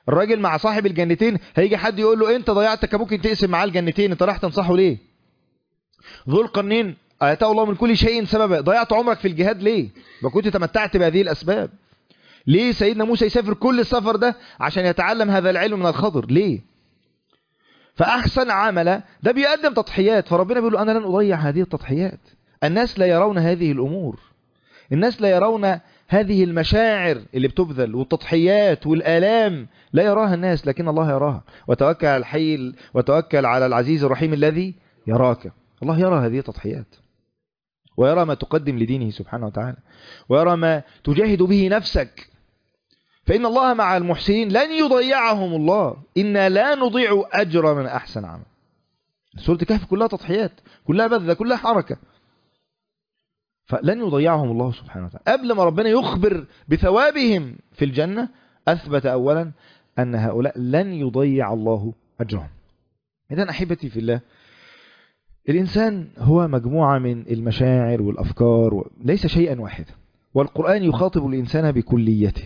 الراجل مع صاحب الجنتين هيجي حد يقول له انت ضيعتك، ممكن تقسم معاه الجنتين، انت راح تنصحه ليه؟ ذو القرنين آتاه الله من كل شيء سببا، ضيعت عمرك في الجهاد ليه؟ ما كنت تمتعت بهذه الأسباب. ليه سيدنا موسى يسافر كل السفر ده عشان يتعلم هذا العلم من الخضر؟ ليه؟ فأحسن عمل ده بيقدم تضحيات، فربنا بيقول له أنا لن أضيع هذه التضحيات. الناس لا يرون هذه الأمور، الناس لا يرون هذه المشاعر اللي بتبذل والتضحيات والآلام، لا يراها الناس لكن الله يراها. وتوكل على الحي وتوكل على العزيز الرحيم الذي يراك. الله يرى هذه التضحيات، ويرى ما تقدم لدينه سبحانه وتعالى، ويرى ما تجاهد به نفسك. فإن الله مع المحسنين لن يضيعهم الله، إنا لا نضيع أجر من أحسن عمل. سورة الكهف كلها تضحيات، كلها بذل، كلها حركة، فلن يضيعهم الله سبحانه وتعالى. قبل ما ربنا يخبر بثوابهم في الجنة أثبت أولا أن هؤلاء لن يضيع الله أجرهم. إذن أحبتي في الله، الإنسان هو مجموعة من المشاعر والأفكار، ليس شيئا واحدا. والقرآن يخاطب الإنسان بكليته.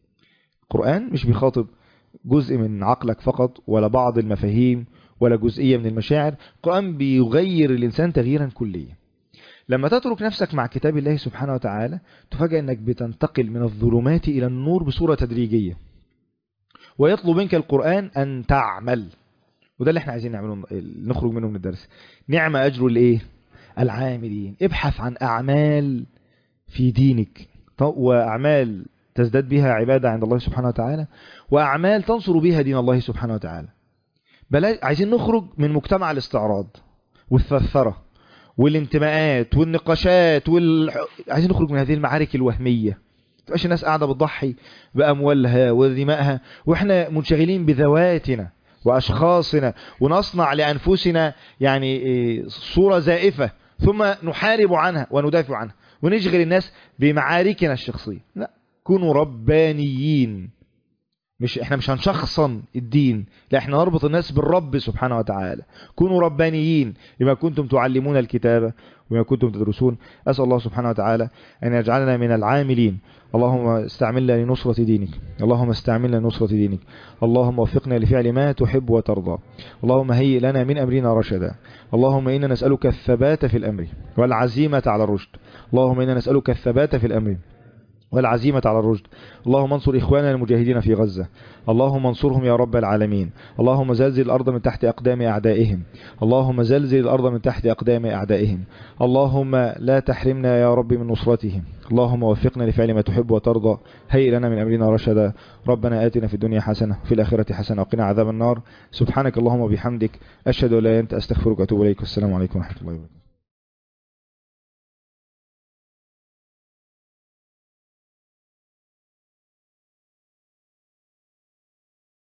القرآن مش بيخاطب جزء من عقلك فقط، ولا بعض المفاهيم، ولا جزئية من المشاعر. القرآن بيغير الإنسان تغييرا كليا. لما تترك نفسك مع كتاب الله سبحانه وتعالى تفاجأ أنك بتنتقل من الظلمات إلى النور بصورة تدريجية، ويطلب منك القرآن أن تعمل. وده اللي احنا عايزين نعمله، نخرج منه من الدرس. نعم أجر الايه؟ العاملين. ابحث عن أعمال في دينك، وأعمال تزداد بها عبادة عند الله سبحانه وتعالى، وأعمال تنصر بها دين الله سبحانه وتعالى. بلا عايزين نخرج من مجتمع الاستعراض والثرثرة والانتماءات والنقاشات وال... عايزين نخرج من هذه المعارك الوهمية. تبقاش الناس قاعدة بتضحي بأموالها ودمائها وإحنا منشغلين بذواتنا وأشخاصنا، ونصنع لأنفسنا يعني صورة زائفة ثم نحارب عنها وندافع عنها، ونشغل الناس بمعاركنا الشخصية. لا، كونوا ربانيين. مش احنا مش هنشخصن الدين، لا احنا نربط الناس بالرب سبحانه وتعالى. كونوا ربانيين بما كنتم تعلمون الكتاب وما كنتم تدرسون. أسأل الله سبحانه وتعالى أن يجعلنا من العاملين. اللهم استعملنا لنصرة دينك، اللهم استعملنا لنصرة دينك، اللهم وفقنا لفعل ما تحب وترضى، اللهم هيئ لنا من أمرنا رشدا، اللهم إنا نسألك الثبات في الأمر والعزيمة على الرشد، اللهم إنا نسألك الثبات في الأمر والعزيمة على الرشد. اللهم انصر إخواننا المجاهدين في غزة، اللهم انصرهم يا رب العالمين. اللهم زلزل الأرض من تحت أقدام أعدائهم، اللهم زلزل الأرض من تحت أقدام أعدائهم. اللهم لا تحرمنا يا رب من نصرتهم، اللهم وفقنا لفعل ما تحب وترضى، هيئ لنا من أمرنا رشدا. ربنا آتنا في الدنيا حسنة وفي الآخرة حسنة وقنا عذاب النار. سبحانك اللهم وبحمدك، أشهد أن لا إله إلا أنت، أستغفرك وأتوب إليك. والسلام عليكم ورحمة الله وبركاته.